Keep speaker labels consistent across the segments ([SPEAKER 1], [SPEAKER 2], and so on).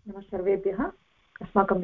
[SPEAKER 1] नमः सर्वेभ्यः। अस्माकं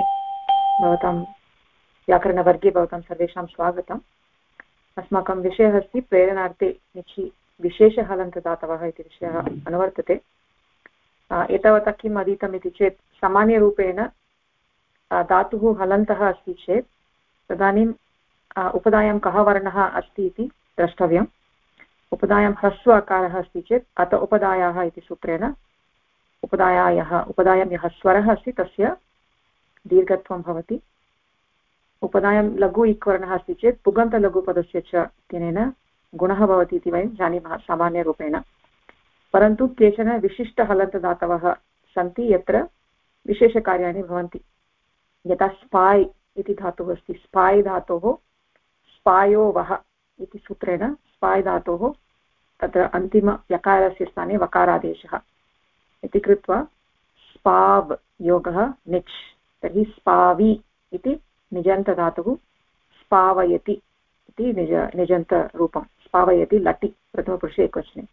[SPEAKER 1] व्याकरणवर्गे भवतां सर्वेषां स्वागतम्। अस्माकं विषयः अस्ति प्रेरणार्थे निचि विशेषहलन्तदातवः इति विषयः अनुवर्तते। एतावता किम् अधीतम् इति चेत् सामान्यरूपेण धातुः हलन्तः अस्ति चेत् तदानीम् उपधायां कः वर्णः अस्ति इति द्रष्टव्यम्। उपधायां ह्रस्व अकारः अस्ति चेत् अत उपधायाः इति सूत्रेण उपधायां यः स्वरः अस्ति तस्य दीर्घत्वं भवति। उपधायां लघु इक्वर्णः अस्ति चेत् पुगन्तलघुपदस्य च इत्यनेन गुणः भवति इति वयं जानीमः सामान्यरूपेण। परन्तु केचन विशिष्टहलन्तदातवः सन्ति यत्र विशेषकार्याणि भवन्ति। यथा स्पाय् इति धातुः अस्ति। स्पाय् धातोः स्पायोवः इति सूत्रेण स्पाय् धातोः तत्र अन्तिमयकारस्य स्थाने वकारादेशः इति कृत्वा स्पाव् योगः निच्, तर्हि स्पावि इति निजन्तधातुः स्पावयति इति निजन्तरूपं स्पावयति लटि प्रथमपुरुषे एकवचने।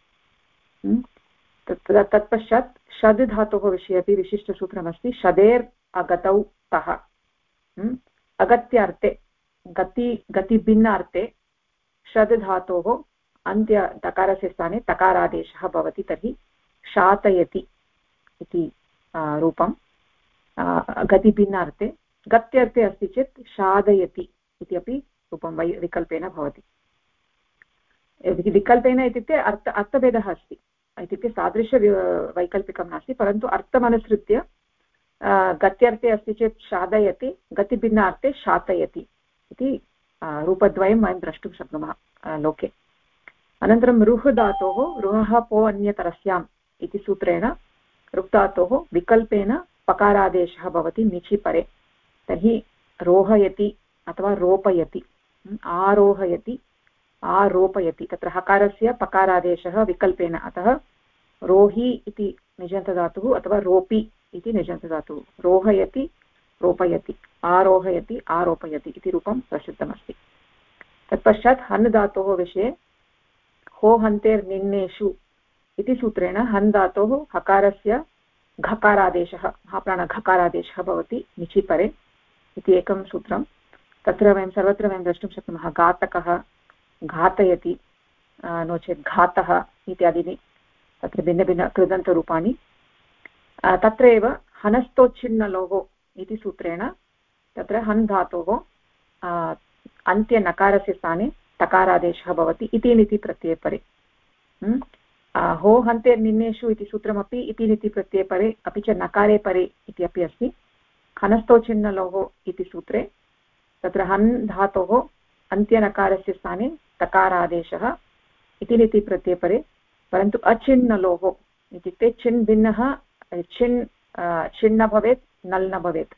[SPEAKER 1] तत्पश्चात् षद् धातोः विषये अपि विशिष्टसूत्रमस्ति। षदेर् अगतौ तः, अगत्यार्थे गतिभिन्नार्थे षद् धातोः अन्त्य तकारस्य स्थाने तकारादेशः भवति, तर्हि शातयति इति रूपं। गतिभिन्नार्थे गत्यर्थे अस्ति चेत् शादयति इति अपि रूपं विकल्पेन भवति। विकल्पेन इत्युक्ते अर्थभेदः अस्ति, इत्युक्ते तादृश वैकल्पिकं नास्ति, परन्तु अर्थमनुसृत्य गत्यर्थे अस्ति चेत् शादयति, गतिभिन्नार्थे शातयति इति रूपद्वयं वयं द्रष्टुं शक्नुमः लोके। अनन्तरं रुह् धातोः रुहः पो अन्यतरस्याम् इति सूत्रेण रुक्धातोः विकल्पेन पकारादेशः भवति निचि परे, तर्हि रोहयति अथवा रोपयति, आरोहयति आरोपयति। तत्र हकारस्य पकारादेशः विकल्पेन, अतः रोहि इति निजन्तधातुः अथवा रोपि इति निजन्तधातुः। रोहयति रोपयति, आरोहयति आरोपयति इति रूपं प्रसिद्धमस्ति। तत्पश्चात् हन् धातोः विषये हो हन्तेर्निन्नेषु इति सूत्रेण हन् धातोः हकारस्य घकारादेशः महाप्राणघकारादेशः भवति निचि परे इति एकं सूत्रं। तत्र वयं सर्वत्र द्रष्टुं शक्नुमः घातकः, घातयति, नो चेत् घातः इत्यादीनि तत्र भिन्नभिन्न कृदन्तरूपाणि। तत्र एव हनस्तोच्छिन्नलोः इति सूत्रेण तत्र हन् धातोः अन्त्यनकारस्य स्थाने तकारादेशः भवति इति प्रत्यये परे। हो हन्तेर्निन्नेषु इति सूत्रमपि इति प्रत्यये परे, अपि च नकारे परे इति अपि अस्ति। हनस्तोच्छिन्नलोः इति सूत्रे तत्र हन् धातोः अन्त्यनकारस्य स्थाने तकारादेशः इति प्रत्यये परे, परन्तु अचिन्नलोः इत्युक्ते चिन् भिन्नः, चिन् न भवेत् नल् न भवेत्।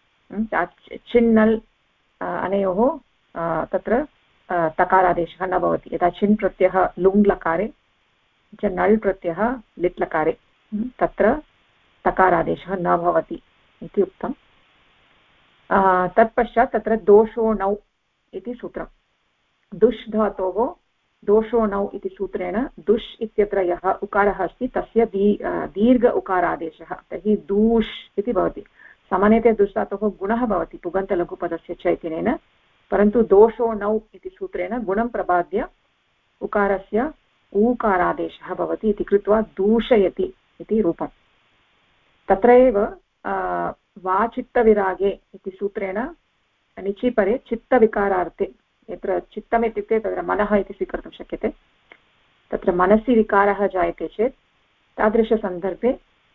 [SPEAKER 1] चिन्नल् अनयोः तत्र तकारादेशः न भवति। यथा चिन् प्रत्ययः लुङ् लकारे च नल् प्रत्ययः लिट् लकारे, तत्र तकारादेशः न भवति इति उक्तम्। तत्पश्चात् तत्र दोषोणौ इति सूत्रं। दुष् धातोः दोषोणौ इति सूत्रेण दुष् इत्यत्र यः उकारः अस्ति तस्य दीर्घ उकारादेशः, तर्हि दूष् इति भवति। सामान्यतया दुष् धातोः गुणः भवति पुगन्तलघुपदस्य च इत्यनेन, परन्तु दोषोणौ इति सूत्रेण गुणं प्रबाद्य उकारस्य ऊकारादेशः भवति इति कृत्वा दूषयति इति रूपम्। तत्र एव वाचित्तविरागे इति सूत्रेण निचि परे चित्तविकारार्थे, यत्र चित्तम् इत्युक्ते तत्र मनः इति स्वीकर्तुं शक्यते, तत्र मनसि विकारः जायते चेत् तादृशसन्दर्भे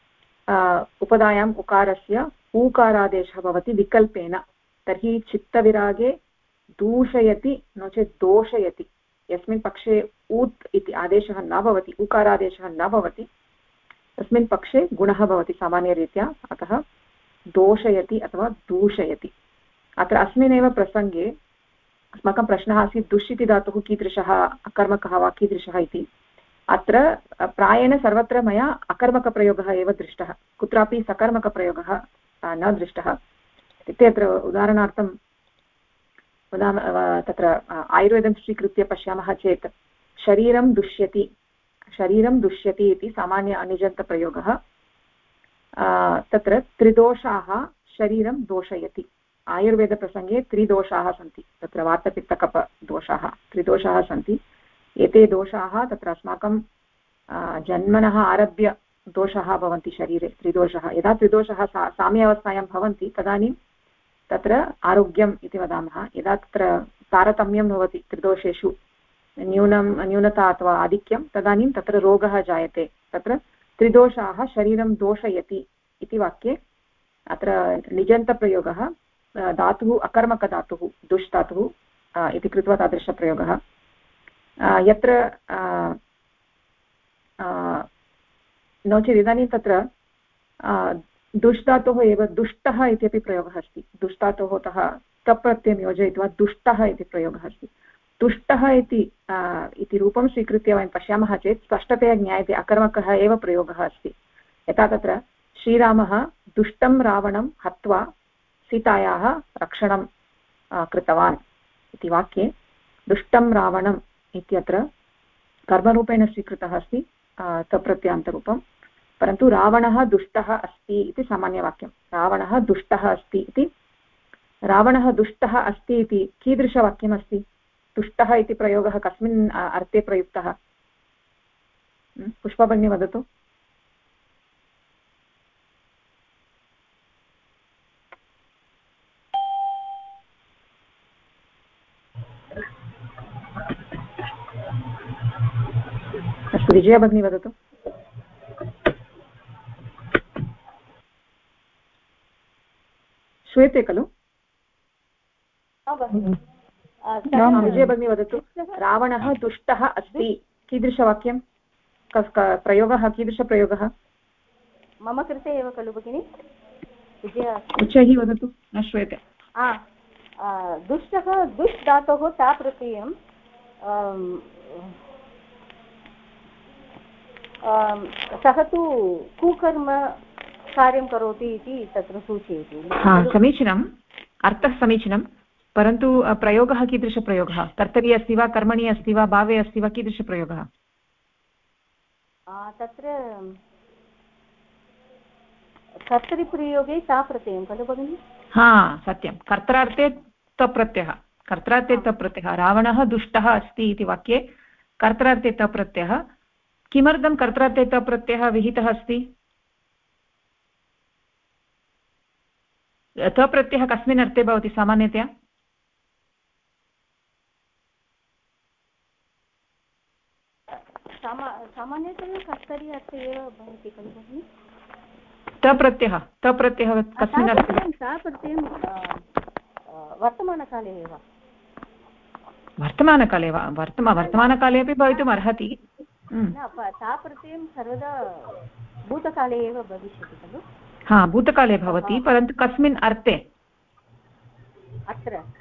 [SPEAKER 1] उपधायाम् उकारस्य ऊकारादेशः भवति विकल्पेन, तर्हि चित्तविरागे दूषयति नो चेत् दोषयति। यस्मिन् पक्षे ऊत् इति आदेशः न भवति, उकारादेशः न भवति, तस्मिन् पक्षे गुणः भवति सामान्यरीत्या, अतः दोषयति अथवा दूषयति। अत्र अस्मिन्नेव प्रसङ्गे अस्माकं प्रश्नः आसीत् दुष् इति धातुः कीदृशः, अकर्मकः वा कीदृशः इति। अत्र प्रायेण सर्वत्र मया अकर्मकप्रयोगः एव दृष्टः, कुत्रापि सकर्मकप्रयोगः न दृष्टः। इत्युक्ते अत्र उदाहरणार्थं तत्र आयुर्वेदं स्वीकृत्य पश्यामः चेत् शरीरं दुष्यति इति सामान्य अनिजन्तप्रयोगः तत्र त्रिदोषाः शरीरं दोषयति। आयुर्वेदप्रसङ्गे त्रिदोषाः सन्ति, तत्र वातपित्तकफदोषाः त्रिदोषाः सन्ति। एते दोषाः तत्र अस्माकं जन्मनः आरभ्य दोषाः भवन्ति शरीरे, त्रिदोषाः। यदा त्रिदोषाः साम्य अवस्थायां भवन्ति तदानीं तत्र आरोग्यम् इति वदामः। यदा तत्र तारतम्यं भवति त्रिदोषेषु, न्यूनता अथवा आधिक्यं, तदानीं तत्र रोगः जायते। तत्र त्रिदोषाः शरीरं दोषयति इति वाक्ये अत्र निजन्तप्रयोगः, धातुः अकर्मकधातुः, दुष् धातुः इति कृत्वा तादृशप्रयोगः। यत्र नो चेत् इदानीं तत्र दुष् धातोः एव दुष्टः इत्यपि प्रयोगः अस्ति। दुष् धातोः तः तप् प्रत्ययं योजयित्वा दुष्टः इति प्रयोगः अस्ति। तुष्टः इति रूपं स्वीकृत्य वयं पश्यामः चेत् स्पष्टतया ज्ञायते अकर्मकः एव प्रयोगः अस्ति। यथा तत्र श्रीरामः दुष्टं रावणं हत्वा सीतायाः रक्षणं कृतवान् इति वाक्ये दुष्टं रावणम् इत्यत्र कर्मरूपेण स्वीकृतः अस्ति तप्रत्ययान्तरूपं, परन्तु रावणः दुष्टः अस्ति इति सामान्यवाक्यं। रावणः दुष्टः अस्ति इति, रावणः दुष्टः अस्ति इति कीदृशवाक्यमस्ति? दुष्टः इति प्रयोगः कस्मिन् अर्थे प्रयुक्तः? पुष्पा भगिनी वदतु। अस्तु, विजया भगिनी वदतु। श्रूयते खलु? विजया भगिनी वदतु। रावणः दुष्टः अस्ति, कीदृशवाक्यं, प्रयोगः कीदृशप्रयोगः?
[SPEAKER 2] मम कृते एव खलु भगिनि? विजया
[SPEAKER 1] उच्चैः वदतु, न श्रूयते।
[SPEAKER 2] दुष्टः, दुष् धातोः ता प्रत्ययं सः तु कुकर्म कार्यं करोति इति तत्र सूचयति।
[SPEAKER 1] समीचीनम्, अर्थः समीचीनं, परन्तु प्रयोगः कीदृशप्रयोगः? कर्तरि अस्ति वा, कर्मणि अस्ति वा, भावे अस्ति वा, कीदृशप्रयोगः?
[SPEAKER 2] तत्र कर्तरिप्रयोगे ता प्रत्ययं खलु भगिनि?
[SPEAKER 1] सत्यं, कर्त्रार्थे तप्रत्ययः, कर्त्रार्थे तप्रत्ययः। रावणः दुष्टः अस्ति इति वाक्ये कर्त्रार्थे तप्रत्ययः। किमर्थं कर्त्रार्थे तप्रत्ययः विहितः अस्ति? तप्रत्ययः कस्मिन् अर्थे भवति सामान्यतया?
[SPEAKER 2] सामान्यतया कर्तरि अर्थे एव भवति खलु भगिनि?
[SPEAKER 1] तप्रत्ययः कस्मिन् अर्थे?
[SPEAKER 2] प्रत्ययं वर्तमानकाले एव।
[SPEAKER 1] वर्तमानकाले वा? वर्तमानकाले अपि भवितुम् अर्हति।
[SPEAKER 2] ता प्रत्ययं सर्वदा भूतकाले एव भविष्यति खलु?
[SPEAKER 1] भूतकाले भवति, परन्तु कस्मिन् अर्थे?
[SPEAKER 2] अत्र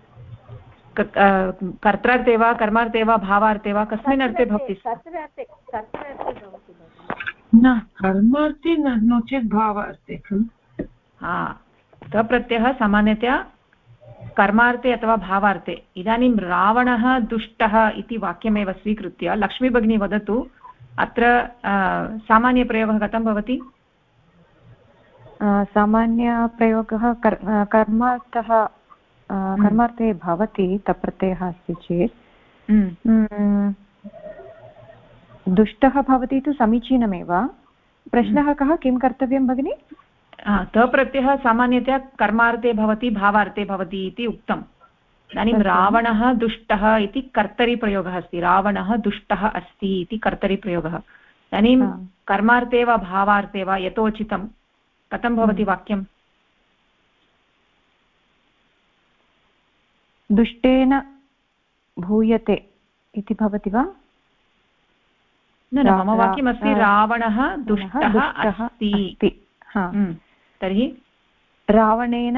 [SPEAKER 1] कर्त्रार्थे वा, कर्मार्थे वा, भावार्थे वा, कस्मिन् अर्थे भवति?
[SPEAKER 2] कर्तरार्थे भवति
[SPEAKER 3] न, कर्मार्थे नो चेत् भावार्थे खलु।
[SPEAKER 1] तप्रत्ययः सामान्यतया कर्मार्थे अथवा भावार्थे। इदानीं रावणः दुष्टः इति वाक्यमेव स्वीकृत्य लक्ष्मी भगिनी वदतु, अत्र सामान्यप्रयोगः कथं भवति?
[SPEAKER 4] सामान्यप्रयोगः कर्मार्थे भवति तप्रत्ययः अस्ति चेत् दुष्टः भवति तु समीचीनमेव। प्रश्नः कः, किं कर्तव्यं भगिनि?
[SPEAKER 1] तप्रत्ययः सामान्यतया कर्मार्थे भवति, भावार्थे भवति इति उक्तम्। इदानीं रावणः दुष्टः इति कर्तरिप्रयोगः अस्ति। रावणः दुष्टः अस्ति इति कर्तरिप्रयोगः। इदानीं कर्मार्थे वा, भावार्थे वा, यथोचितं कथं भवति वाक्यं?
[SPEAKER 4] दुष्टेन भूयते इति भवति वा?
[SPEAKER 1] न, मम वाक्यमस्ति रावणः दुष्टः अस्ति। तर्हि
[SPEAKER 4] रावणेन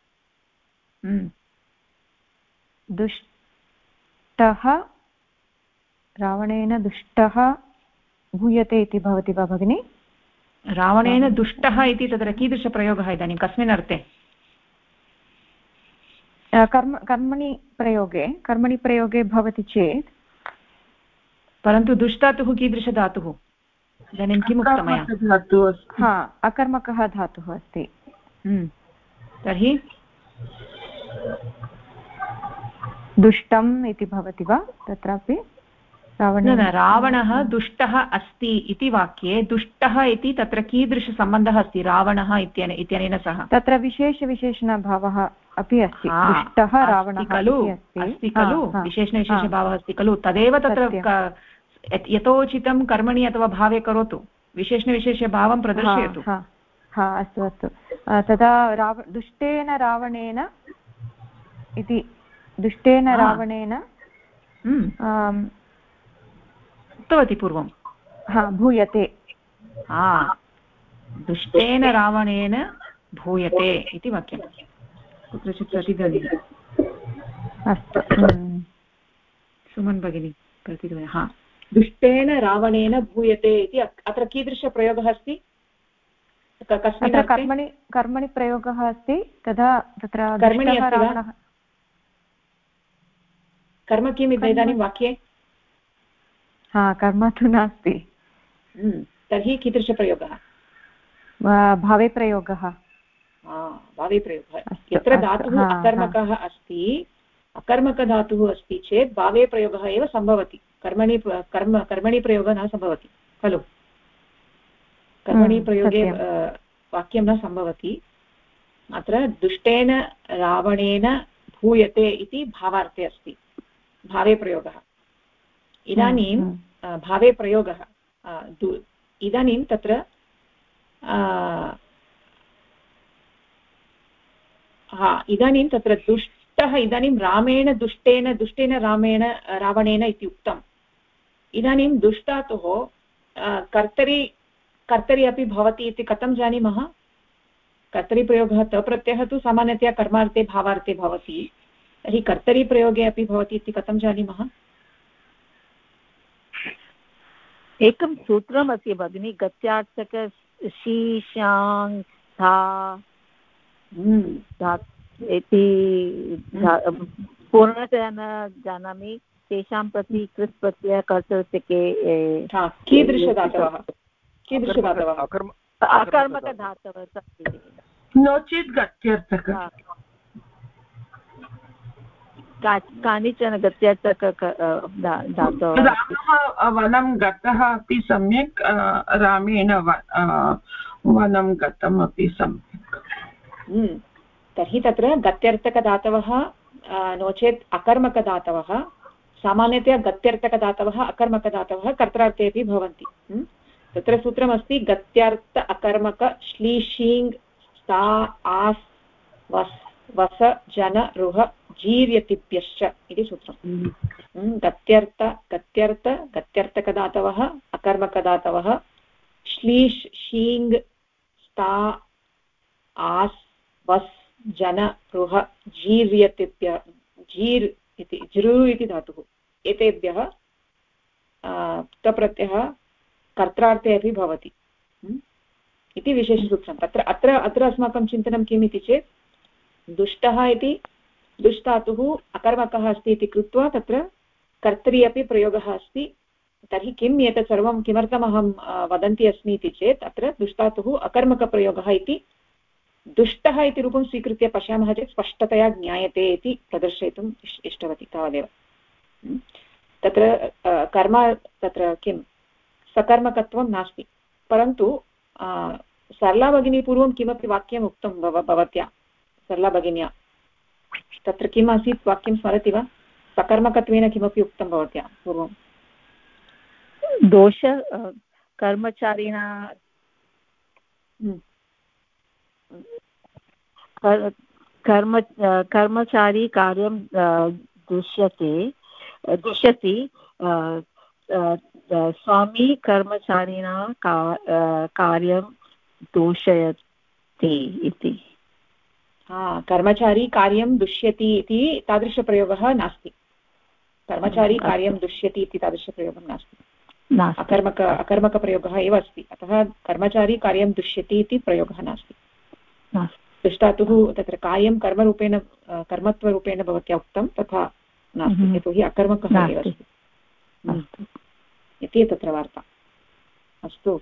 [SPEAKER 4] दुष्टः भूयते इति भवति वा भगिनि?
[SPEAKER 1] रावणेन दुष्टः इति तत्र कीदृशप्रयोगः इदानीं, कस्मिन् अर्थे?
[SPEAKER 4] कर्मणि प्रयोगे भवति चेत्।
[SPEAKER 1] परन्तु दुष्धातुः कीदृशधातुः? इदानीं किम् उक्तं मया?
[SPEAKER 3] धातुः अस्ति।
[SPEAKER 4] हा अकर्मकः धातुः अस्ति।
[SPEAKER 1] तर्हि
[SPEAKER 4] दुष्टम् इति भवति वा तत्रापि?
[SPEAKER 1] रावणः दुष्टः अस्ति इति वाक्ये दुष्टः इति तत्र कीदृशसम्बन्धः अस्ति रावणः इत्यनेन सह?
[SPEAKER 4] तत्र विशेषविशेषणभावः अपि अस्ति। दुष्टः रावणः
[SPEAKER 1] अस्ति खलु, विशेषणविशेषभावः अस्ति खलु, तदेव तत्र यथोचितं कर्मणि अथवा भावे करोतु, विशेषणविशेषभावं प्रदर्शयतु।
[SPEAKER 4] अस्तु अस्तु। तदा दुष्टेन रावणेन इति दुष्टेन रावणेन
[SPEAKER 1] उक्तवती पूर्वं।
[SPEAKER 4] भूयते।
[SPEAKER 1] दुष्टेन रावणेन भूयते इति वाक्यं कुत्रचित् प्रतिध्वनिः।
[SPEAKER 4] अस्तु
[SPEAKER 1] सुमन् भगिनी प्रतिध्वनिः। दुष्टेन रावणेन भूयते इति अत्र कीदृशप्रयोगः अस्ति?
[SPEAKER 4] अत्र कर्मणि प्रयोगः अस्ति। तदा तत्र रावणः
[SPEAKER 1] कर्म किम् इदानीं वाक्ये?
[SPEAKER 4] कर्म तु नास्ति।
[SPEAKER 1] तर्हि कीदृशप्रयोगः?
[SPEAKER 4] भावे प्रयोगः।
[SPEAKER 1] भावे प्रयोगः। यत्र धातुः अकर्मकः अस्ति, अकर्मकधातुः अस्ति चेत् भावे प्रयोगः एव सम्भवति। कर्मणि प्रयोगः न सम्भवति खलु। कर्मणि प्रयोगे वाक्यं न सम्भवति। अत्र दुष्टेन रावणेन भूयते इति भावार्थे अस्ति, भावे प्रयोगः। इदानीं भावे प्रयोगः इदानीं तत्र इदानीं तत्र दुष्टः इदानीं दुष्टेन रावणेन इति उक्तम्। इदानीं दुष्टातुः कर्तरि अपि भवति इति कथं जानीमः? कर्तरिप्रयोगः तप्रत्ययः तु सामान्यतया कर्मार्थे भावार्थे भवति, तर्हि कर्तरिप्रयोगे अपि भवति इति कथं जानीमः?
[SPEAKER 5] एकं सूत्रमस्ति भगिनी, गत्यार्थक शीशां धा इति पूर्णतया न जानामि। तेषां प्रति कृत् प्रत्यय कर्तृत्वके
[SPEAKER 1] कीदृशधातवः?
[SPEAKER 5] अकर्मकधातवः
[SPEAKER 3] नो चेत् गत्यर्थकः।
[SPEAKER 5] कानिचन गत्यर्थक धातवः।
[SPEAKER 3] रामः वनं गतः अपि सम्यक्, रामेण वनं गतम् अपि सम्यक्।
[SPEAKER 1] तर्हि तत्र गत्यर्थकधातवः नो चेत् अकर्मकधातवः, सामान्यतया गत्यर्थकधातवः अकर्मकधातवः कर्त्रार्थे अपि भवन्ति। तत्र सूत्रमस्ति गत्यर्थ अकर्मक श्लीशीङ् सा आस् वस् वस जन रुह जीर्यतिभ्यश्च इति सूत्रम्। गत्यर्थकधातवः अकर्मकधातवः श्लीष् शीङ् स्ता आस् वस् जन रुह जीर्यतिभ्य जीर् इति जृ इति धातुः, एतेभ्यः तप्रत्ययः कर्त्रार्थे अपि भवति इति विशेषसूत्रम्। अत्र अस्माकं चिन्तनं किम् इति चेत् दुष्टः इति दुष्टातुः अकर्मकः अस्ति इति कृत्वा तत्र कर्तरि अपि प्रयोगः अस्ति। तर्हि किम् एतत् सर्वं किमर्थमहं वदन्ती अस्मि इति चेत् अत्र दुष्टातुः अकर्मकप्रयोगः इति दुष्टः इति रूपं स्वीकृत्य पश्यामः चेत् स्पष्टतया ज्ञायते इति प्रदर्शयितुम् इष्टवती, तावदेव। तत्र कर्म तत्र किं सकर्मकत्वं नास्ति, परन्तु सरला भगिनी पूर्वं किमपि वाक्यम् उक्तं भवत्या, सरला भगिन्या, तत्र किम् आसीत् वाक्यं स्मरति वा? सकर्मकत्वेन किमपि उक्तं भवत्या पूर्वं?
[SPEAKER 5] दोष कर्मचारिणा कर्मचारी कार्यं दुष्यति स्वामी कर्मचारिणा कार्यं दूषयति इति।
[SPEAKER 1] कर्मचारी कार्यं दुष्यति इति तादृशप्रयोगः नास्ति। कर्मचारी कार्यं दुष्यति इति तादृशप्रयोगः नास्ति, अकर्मकप्रयोगः एव अस्ति। अतः कर्मचारी कार्यं दुष्यति इति प्रयोगः नास्ति। दुष्टातुः तत्र कार्यं कर्मत्वरूपेण भवत्या उक्तं तथा नास्ति, यतोहि अकर्मकः एव अस्ति इति तत्र वार्ता। अस्तु,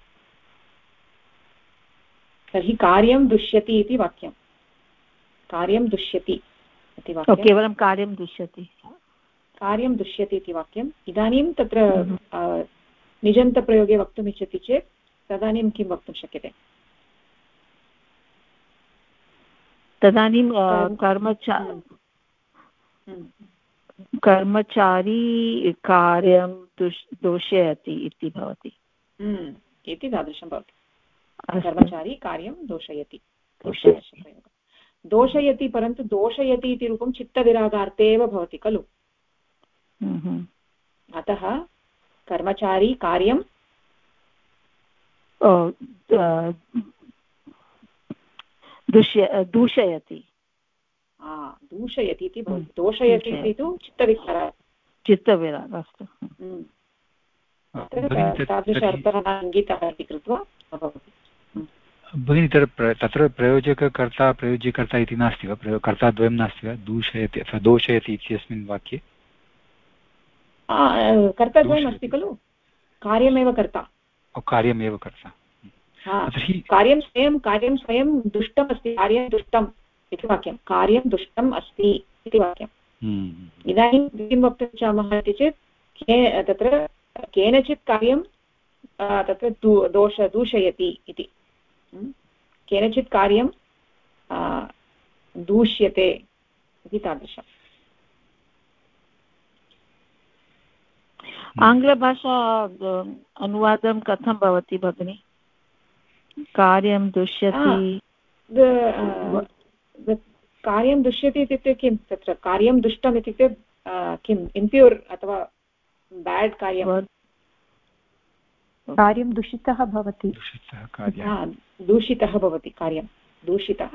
[SPEAKER 1] तर्हि कार्यं दुष्यति इति वाक्यं, कार्यं दुष्यति इति वाक्यं,
[SPEAKER 5] केवलं कार्यं दृश्यति,
[SPEAKER 1] कार्यं दुष्यति इति वाक्यम्। इदानीं तत्र निजन्तप्रयोगे वक्तुम् इच्छति चेत् तदानीं किं वक्तुं शक्यते?
[SPEAKER 5] तदानीं कर्मचारी कार्यं दोषयति इति भवति,
[SPEAKER 1] इति तादृशं भवति। कर्मचारी कार्यं दोषयति, दोषयति, परन्तु दोषयति इति रूपं चित्तविरागार्थे एव भवति खलु। अतः कर्मचारी कार्यं
[SPEAKER 5] दूषयति,
[SPEAKER 1] दूषयति इति भवति। दोषयति इति तु चित्तविरागः,
[SPEAKER 5] अस्तु।
[SPEAKER 1] तादृश अर्थः न अङ्गीतः इति कृत्वा भवति।
[SPEAKER 6] भगिनी, तत्र प्रयोजककर्ता प्रयोज्यकर्ता इति नास्ति वा? कर्ताद्वयं नास्ति वा? दूषयति अथवा दोषयति इत्यस्मिन् वाक्ये
[SPEAKER 1] कर्ताद्वयम् अस्ति खलु, कार्यमेव कर्ता,
[SPEAKER 6] कार्यमेव कर्ता।
[SPEAKER 1] कार्यं स्वयं दुष्टमस्ति, कार्यं दुष्टम् इति वाक्यं, कार्यं दुष्टम् अस्ति इति वाक्यम्। इदानीं किं वक्तुं इच्छामः इति चेत् तत्र केनचित् कार्यं तत्र दूषयति इति, केनचित् कार्यं दूष्यते इति तादृशम्।
[SPEAKER 5] आङ्ग्लभाषा अनुवादं कथं भवति भगिनि? कार्यं दुष्यति,
[SPEAKER 1] कार्यं दुष्यति इत्युक्ते किं? तत्र कार्यं दुष्टम् इत्युक्ते किम्? इम्प्यूर् अथवा बेड् कार्यं,
[SPEAKER 4] कार्यं दूषितः भवति,
[SPEAKER 1] दूषितः भवति, कार्यं दूषितः,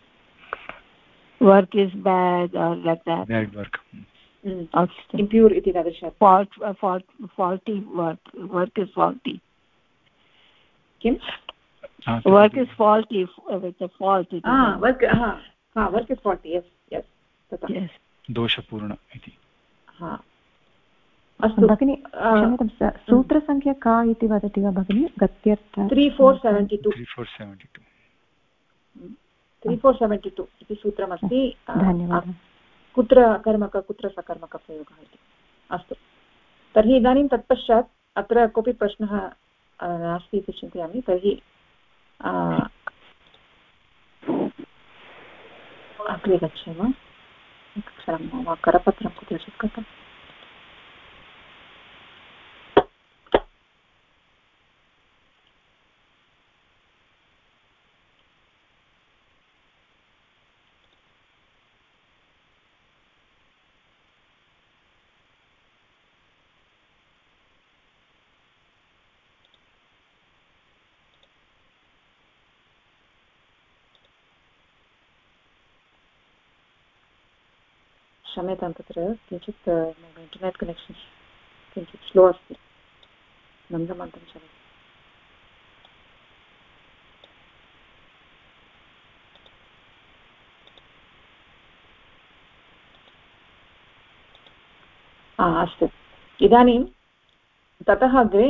[SPEAKER 5] work is bad or like that,
[SPEAKER 6] bad work,
[SPEAKER 1] impure इति तादृश,
[SPEAKER 5] फाल्टी वर्क् इस् फाल्टी,
[SPEAKER 1] किं
[SPEAKER 5] work is faulty with fault,
[SPEAKER 1] work is faulty, yes yes, तथा
[SPEAKER 6] दोषपूर्ण इति।
[SPEAKER 1] अस्तु
[SPEAKER 4] भगिनि, क्षम्यतां, सूत्रसङ्ख्या का इति वदति वा भगिनि? गत्यर्थ
[SPEAKER 1] 3472 इति सूत्रमस्ति।
[SPEAKER 4] धन्यवादः।
[SPEAKER 1] कुत्र अकर्मक कुत्र सकर्मकप्रयोगः इति। अस्तु, तर्हि इदानीं तत्पश्चात् अत्र कोऽपि प्रश्नः नास्ति इति चिन्तयामि। तर्हि अग्रे गच्छामः। क्षणं मम करपत्रं कुत्रचित् गतम्। क्षम्यतां, तत्र किञ्चित् मम इण्टर्नेट् कनेक्षन् किञ्चित् स्लो अस्ति, मन्दमन्दं चलति। अस्तु, इदानीं ततः अग्रे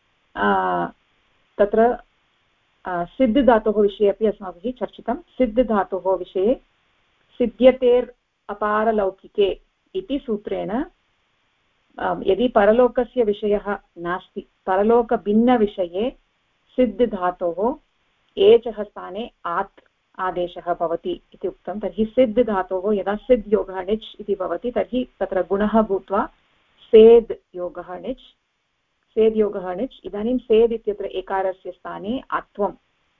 [SPEAKER 1] तत्र सिद्ध धातोः विषये अपि अस्माभिः चर्चितं। सिद्ध धातोः विषये सिद्ध्यतेर् अपारलौकिके इति सूत्रेण यदि परलोकस्य विषयः नास्ति, परलोकभिन्नविषये सिद्ध धातोः एचः स्थाने आत् आदेशः भवति इति उक्तं। तर्हि सिद्ध धातोः यदा सिद् योगः णिच् इति भवति तर्हि तत्र गुणः भूत्वा सेद् योगः णिच्, सेद् योगः णिच्। इदानीं सेद् इत्यत्र एकारस्य स्थाने आत्वं,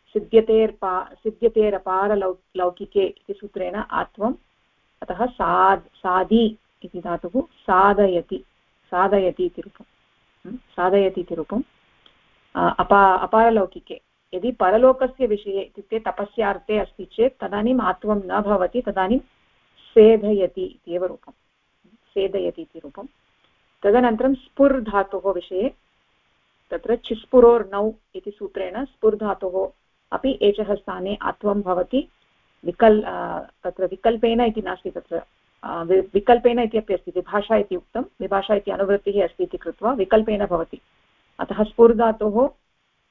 [SPEAKER 1] सिद्ध्यतेरपारलौकिके इति सूत्रेण आत्वम्, अतः सादी इति धातुः साधयति इति रूपं, साधयति इति रूपम्। अपारलौकिके यदि परलोकस्य विषये इत्युक्ते तपस्यार्थे अस्ति चेत् तदानीम् आत्वं न भवति, तदानीं सेधयति इत्येव रूपं, सेधयति इति रूपं। तदनन्तरं स्पुर् धातोः विषये तत्र चिस्पुरोर्नौ इति सूत्रेण स्पुर् धातोः अपि एचः स्थाने आत्वं भवति। तत्र विकल्पेन इति नास्ति, तत्र विकल्पेन इत्यपि अस्ति, विभाषा इति उक्तं, विभाषा इति अनुवृत्तिः अस्ति इति कृत्वा विकल्पेन भवति। अतः स्पुर् धातोः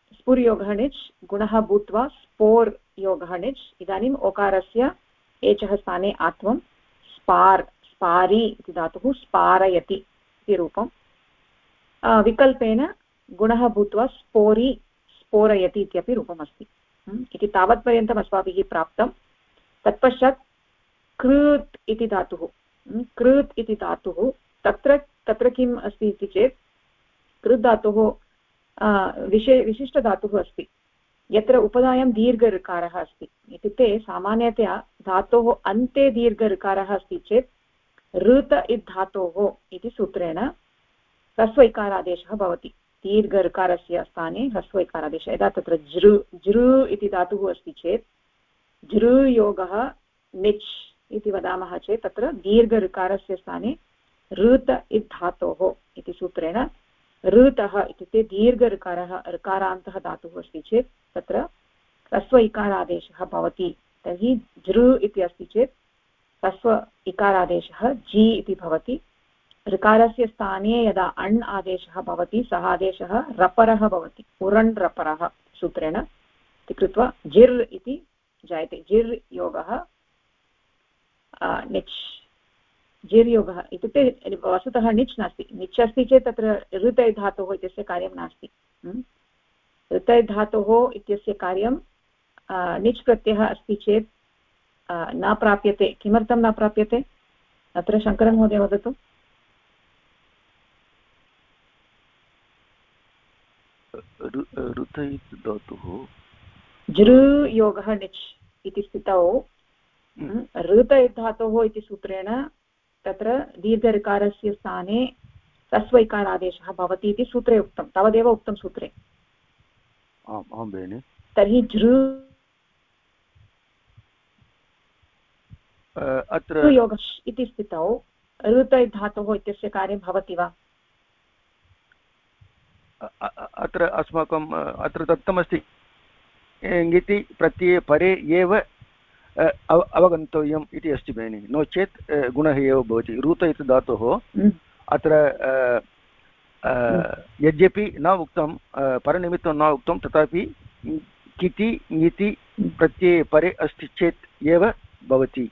[SPEAKER 1] स्फुर्योगः णिच् गुणः भूत्वा स्पोर् योगः णिच् इदानीम् ओकारस्य एचः स्थाने आत्वं स्पार् स्पारि इति धातुः स्पारयति इति रूपं विकल्पेन गुणः भूत्वा स्पोरि स्पोरयति इत्यपि रूपमस्ति इति तावत्पर्यन्तम् अस्माभिः प्राप्तं। तत्पश्चात् कृत् इति धातुः कृत् इति धातुः तत्र किम् अस्ति इति चेत् कृत् धातुः विशिष्टधातुः अस्ति यत्र उपधायां दीर्घऋकारः अस्ति। इत्युक्ते सामान्यतया धातोः अन्ते दीर्घऋकारः अस्ति चेत् ऋत इत् धातोः इति सूत्रेण ह्रस्व इकारादेशः भवति। दीर्घऋकारस्य स्थाने ह्रस्व इकारादेशः। यदा तत्र जृ इति धातुः अस्ति चेत् जृयोगः णिच् इति वदामः चेत् तत्र दीर्घऋकारस्य स्थाने ऋत इत् धातोः इति सूत्रेण ऋतः इत्युक्ते दीर्घऋकारः ऋकारान्तः धातुः अस्ति चेत् तत्र ह्रस्व इकारादेशः भवति। तर्हि जृ इति अस्ति चेत् ह्रस्व इकारादेशः जि इति भवति। ऋकारस्य स्थाने यदा अण् आदेशः भवति सः आदेशः रपरः भवति उरण् रपरः सूत्रेण इति कृत्वा जिर् इति जायते। जिर् योगः णिच् जिर् योगः इत्युक्ते वस्तुतः णिच् नास्ति। णिच् अस्ति चेत् तत्र ऋतै धातोः इत्यस्य कार्यं नास्ति। ऋतै धातोः इत्यस्य कार्यं णिच् प्रत्ययः अस्ति चेत् न प्राप्यते। किमर्थं न प्राप्यते अत्र शङ्करन् महोदय वदतु।
[SPEAKER 7] ऋतै धातुः
[SPEAKER 1] जृ योगः णिच् इति स्थितौ ऋतै धातोः इति सूत्रेण तत्र दीर्घऋकारस्य स्थाने ह्रस्व इकारादेशः भवति इति सूत्रे उक्तं। तावदेव उक्तं सूत्रे।
[SPEAKER 7] आम् बेनि।
[SPEAKER 1] तर्हि जृ
[SPEAKER 7] अत्र
[SPEAKER 1] योगः इति स्थितौ ऋतै धातोः इत्यस्य कार्यं भवति वा?
[SPEAKER 7] अत्र अस्माकम् अत्र दत्तमस्ति ङिति प्रत्यये परे एव अवगन्तव्यम् इति अस्ति बेनि। नो चेत् गुणः एव भवति। ऋत इति धातोः अत्र यद्यपि न उक्तं परनिमित्तं न उक्तं तथापि किति ङिति प्रत्यये परे अस्ति चेत् एव भवति।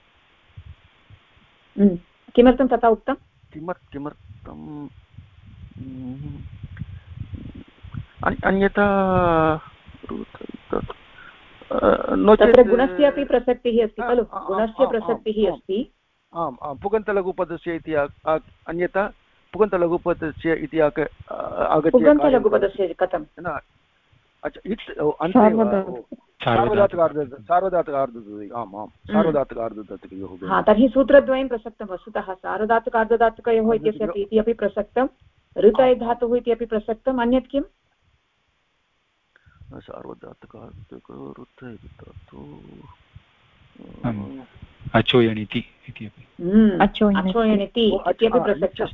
[SPEAKER 1] किमर्थं तथा उक्तं?
[SPEAKER 7] किमर्थम् अन्यथा
[SPEAKER 1] तत्र गुणस्यापि प्रसक्तिः अस्ति खलु। गुणस्य प्रसक्तिः अस्ति।
[SPEAKER 7] आम् आम् पुगन्तलघुपदस्य इति अन्यथा पुगन्तलघुपदस्य इति आगत्य
[SPEAKER 1] पुगन्तलघुपदस्य कथं
[SPEAKER 7] सार्वधातुकार्धधातुकयोः।
[SPEAKER 1] तर्हि सूत्रद्वयं प्रसक्तं वस्तुतः सार्वधातुकार्धधातुकयोः इति अपि प्रसक्तं ऋतै धातुः इति अपि प्रसक्तम्। अन्यत् किम्?
[SPEAKER 6] अचोयणिति इति अपि
[SPEAKER 1] अचोयणिति इत्यपि प्रसक्तं।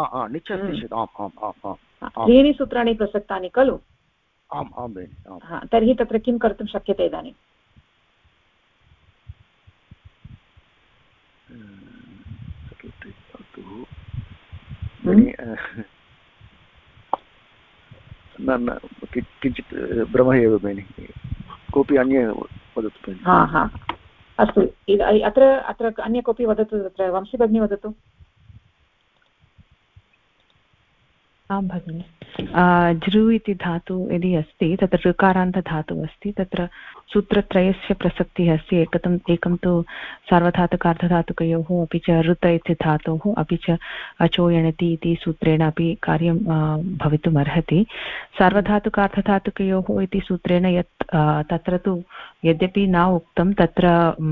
[SPEAKER 1] त्रीणि सूत्राणि प्रसक्तानि खलु।
[SPEAKER 7] आम् आं बेनि।
[SPEAKER 1] तर्हि तत्र किं कर्तुं शक्यते इदानीं?
[SPEAKER 7] किञ्चित् भ्रमः एव बेनि। कोऽपि अन्य वदतु बेनि।
[SPEAKER 1] अस्तु अत्र अन्य कोऽपि वदतु। तत्र वंशी भगिनी वदतु।
[SPEAKER 4] आं भगिनि। जृ इति धातु यदि अस्ति तत्र ऋकारान्तधातुः अस्ति तत्र सूत्रत्रयस्य प्रसक्तिः अस्ति। एकं तु सार्वधातुकार्धधातुकयोः अपि च ऋत इति धातोः अपि च अचोयणति इति सूत्रेण अपि कार्यं भवितुम् अर्हति। सार्वधातुकार्धधातुकयोः इति सूत्रेण यत् तत्र तु यद्यपि न उक्तं तत्र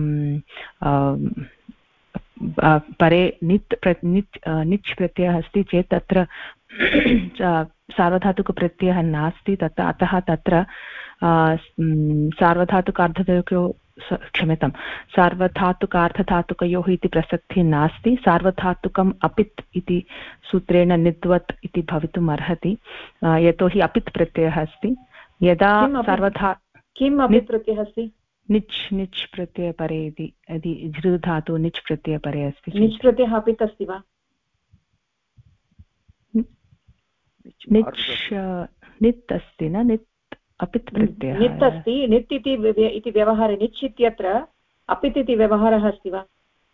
[SPEAKER 4] परे निच् प्रत्ययः अस्ति चेत् तत्र सार्वधातुकप्रत्ययः नास्ति। अतः तत्र सार्वधातुकार्धधातुकयोः इति प्रसक्तिः नास्ति। सार्वधातुकम् अपित् इति सूत्रेण निद्वत् इति भवितुम् अर्हति। यतोहि अपित् प्रत्ययः अस्ति। यदा
[SPEAKER 1] किम् अपित् प्रत्ययः अस्ति?
[SPEAKER 4] निच् प्रत्ययपरे इति यदि जृ धातु निच् प्रत्ययपरे अस्ति।
[SPEAKER 1] निच् प्रत्ययः अपित् अस्ति वा?
[SPEAKER 4] निच् नित् अस्ति न नित् अपित् प्रत्ययः
[SPEAKER 1] नित् अस्ति, नित् इति व्यवहारे निच् इत्यत्र अपित् इति व्यवहारः अस्ति वा?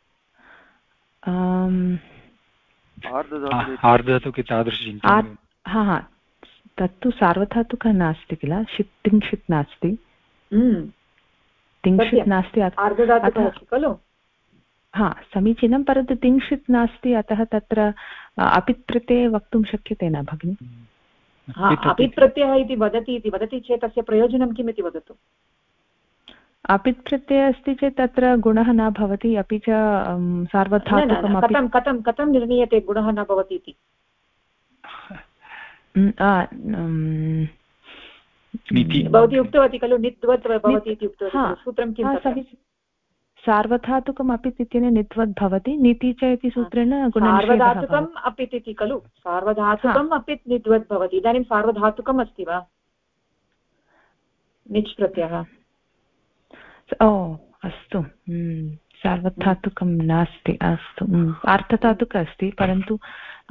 [SPEAKER 6] आर्धधातुके तादृशचिन्तनं
[SPEAKER 4] तत्तु सार्वधातुकः नास्ति किल, तिङ्क्षित् नास्ति, तिङ्क्षित् नास्ति,
[SPEAKER 1] आर्धधातुकः अस्ति खलु।
[SPEAKER 4] हा समीचीनं, परन्तु तिङ्क्षित् नास्ति, अतः तत्र अपित् प्रत्यये वक्तुं शक्यते न भगिनि?
[SPEAKER 1] अपित् प्रत्ययः इति वदति चेत् तस्य प्रयोजनं किम् इति वदतु।
[SPEAKER 4] अपित् प्रत्ययः अस्ति चेत् तत्र गुणः न भवति, अपि च सार्वधातुकम्
[SPEAKER 1] कथं निर्णीयते गुणः न भवति इति? भवती उक्तवती खलु नित्वत् भवति इति उक्तवती, सूत्रं किं?
[SPEAKER 4] सार्वधातुकम् अपित् इत्यनेन नित्वत् भवति, नीति च इति सूत्रेण
[SPEAKER 1] सार्वधातुकम् अपित् इति खलु, सार्वधातुकम् अपित् नित्वत् भवति। इदानीं सार्वधातुकम् अस्ति वा निच् प्रत्ययः?
[SPEAKER 4] ओ अस्तु, सार्वधातुकं नास्ति, अस्तु, आर्धधातुकः अस्ति, परन्तु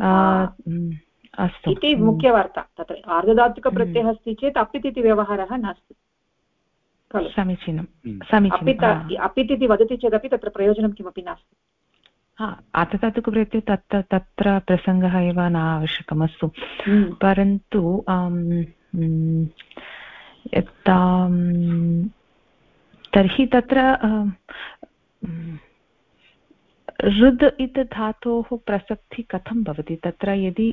[SPEAKER 4] अस्तु
[SPEAKER 1] इति मुख्यवार्ता। तत्र आर्धधातुकप्रत्ययः अस्ति चेत् अपित् इति व्यवहारः नास्ति खलु।
[SPEAKER 4] समीचीनम्।
[SPEAKER 1] अपित् इति वदति चेदपि तत्र प्रयोजनं किमपि नास्ति।
[SPEAKER 4] आर्धधातुकप्रत्यये तत्र प्रसङ्गः एव न आवश्यकम्। अस्तु, परन्तु तर्हि तत्र ऋद् इति धातोः प्रसक्तिः कथं भवति तत्र? यदि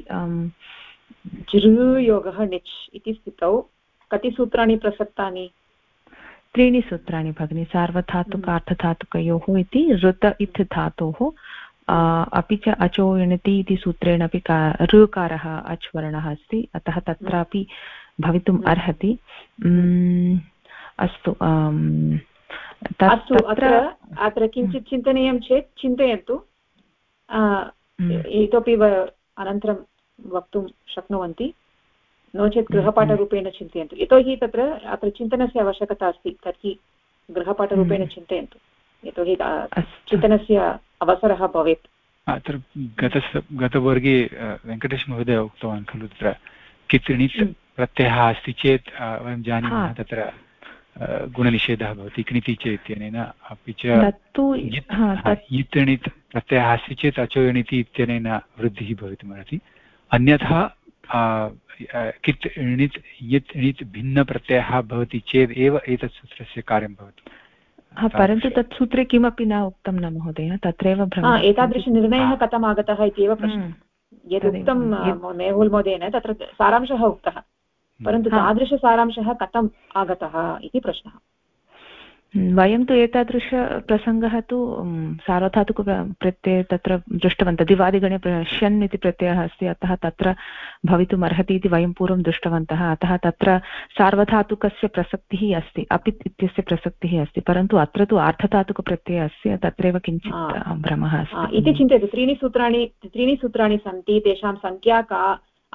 [SPEAKER 1] जृयोगः निच् इति स्थितौ कति सूत्राणि प्रसक्तानि?
[SPEAKER 4] 3 सूत्राणि भगिनि, सार्वधातुक अर्थधातुकयोः इति ऋत इति धातोः, अपि च अचो यणति इति सूत्रेण अपि ऋकारः अच् वर्णः अस्ति, अतः तत्रापि भवितुम् अर्हति। अस्तु,
[SPEAKER 1] अत्र किञ्चित् चिन्तनीयं चेत् चिन्तयन्तु, इतोपि अनन्तरं वक्तुं शक्नुवन्ति, नो चेत् गृहपाठरूपेण चिन्तयन्तु। यतोहि अत्र चिन्तनस्य आवश्यकता अस्ति, तर्हि गृहपाठरूपेण चिन्तयन्तु, यतोहि चिन्तनस्य अवसरः भवेत्।
[SPEAKER 6] अत्र गतवर्गे वेङ्कटेशमहोदय उक्तवान् खलु, तत्र कित्रिणित् प्रत्ययः अस्ति चेत् वयं जानीमः तत्र गुणनिषेधः भवति क्निति च इत्यनेन, अपि च यित्णित् प्रत्ययः अस्ति चेत् अचोयणिति इत्यनेन वृद्धिः भवितुमर्हति। अन्यथा कित् णित् यत् णित् भिन्नप्रत्ययः भवति चेत् एव एतत् सूत्रस्य कार्यं भवति।
[SPEAKER 4] परन्तु तत् सूत्रे किमपि न उक्तं न महोदय, तत्रैव
[SPEAKER 1] एतादृशनिर्णयः कथम् आगतः इत्येव प्रश्नः। यदुक्तं मेहुल् महोदयेन तत्र सारांशः उक्तः, परन्तु तादृशसारांशः कथम् आगतः इति प्रश्नः।
[SPEAKER 4] वयं तु एतादृशप्रसङ्गः तु सार्वधातुकप्रत्यये तत्र दृष्टवन्तः। दिवादिगणे शन् इति प्रत्ययः अस्ति, अतः तत्र भवितुम् अर्हति इति वयं पूर्वं दृष्टवन्तः। अतः तत्र सार्वधातुकस्य प्रसक्तिः अस्ति, अपित् इत्यस्य प्रसक्तिः अस्ति, परन्तु अत्र तु आर्धधातुकप्रत्ययः अस्ति, तत्रैव किञ्चित् भ्रमः अस्ति
[SPEAKER 1] इति चिन्तयतु। त्रीणि सूत्राणि सन्ति, तेषां संख्या का,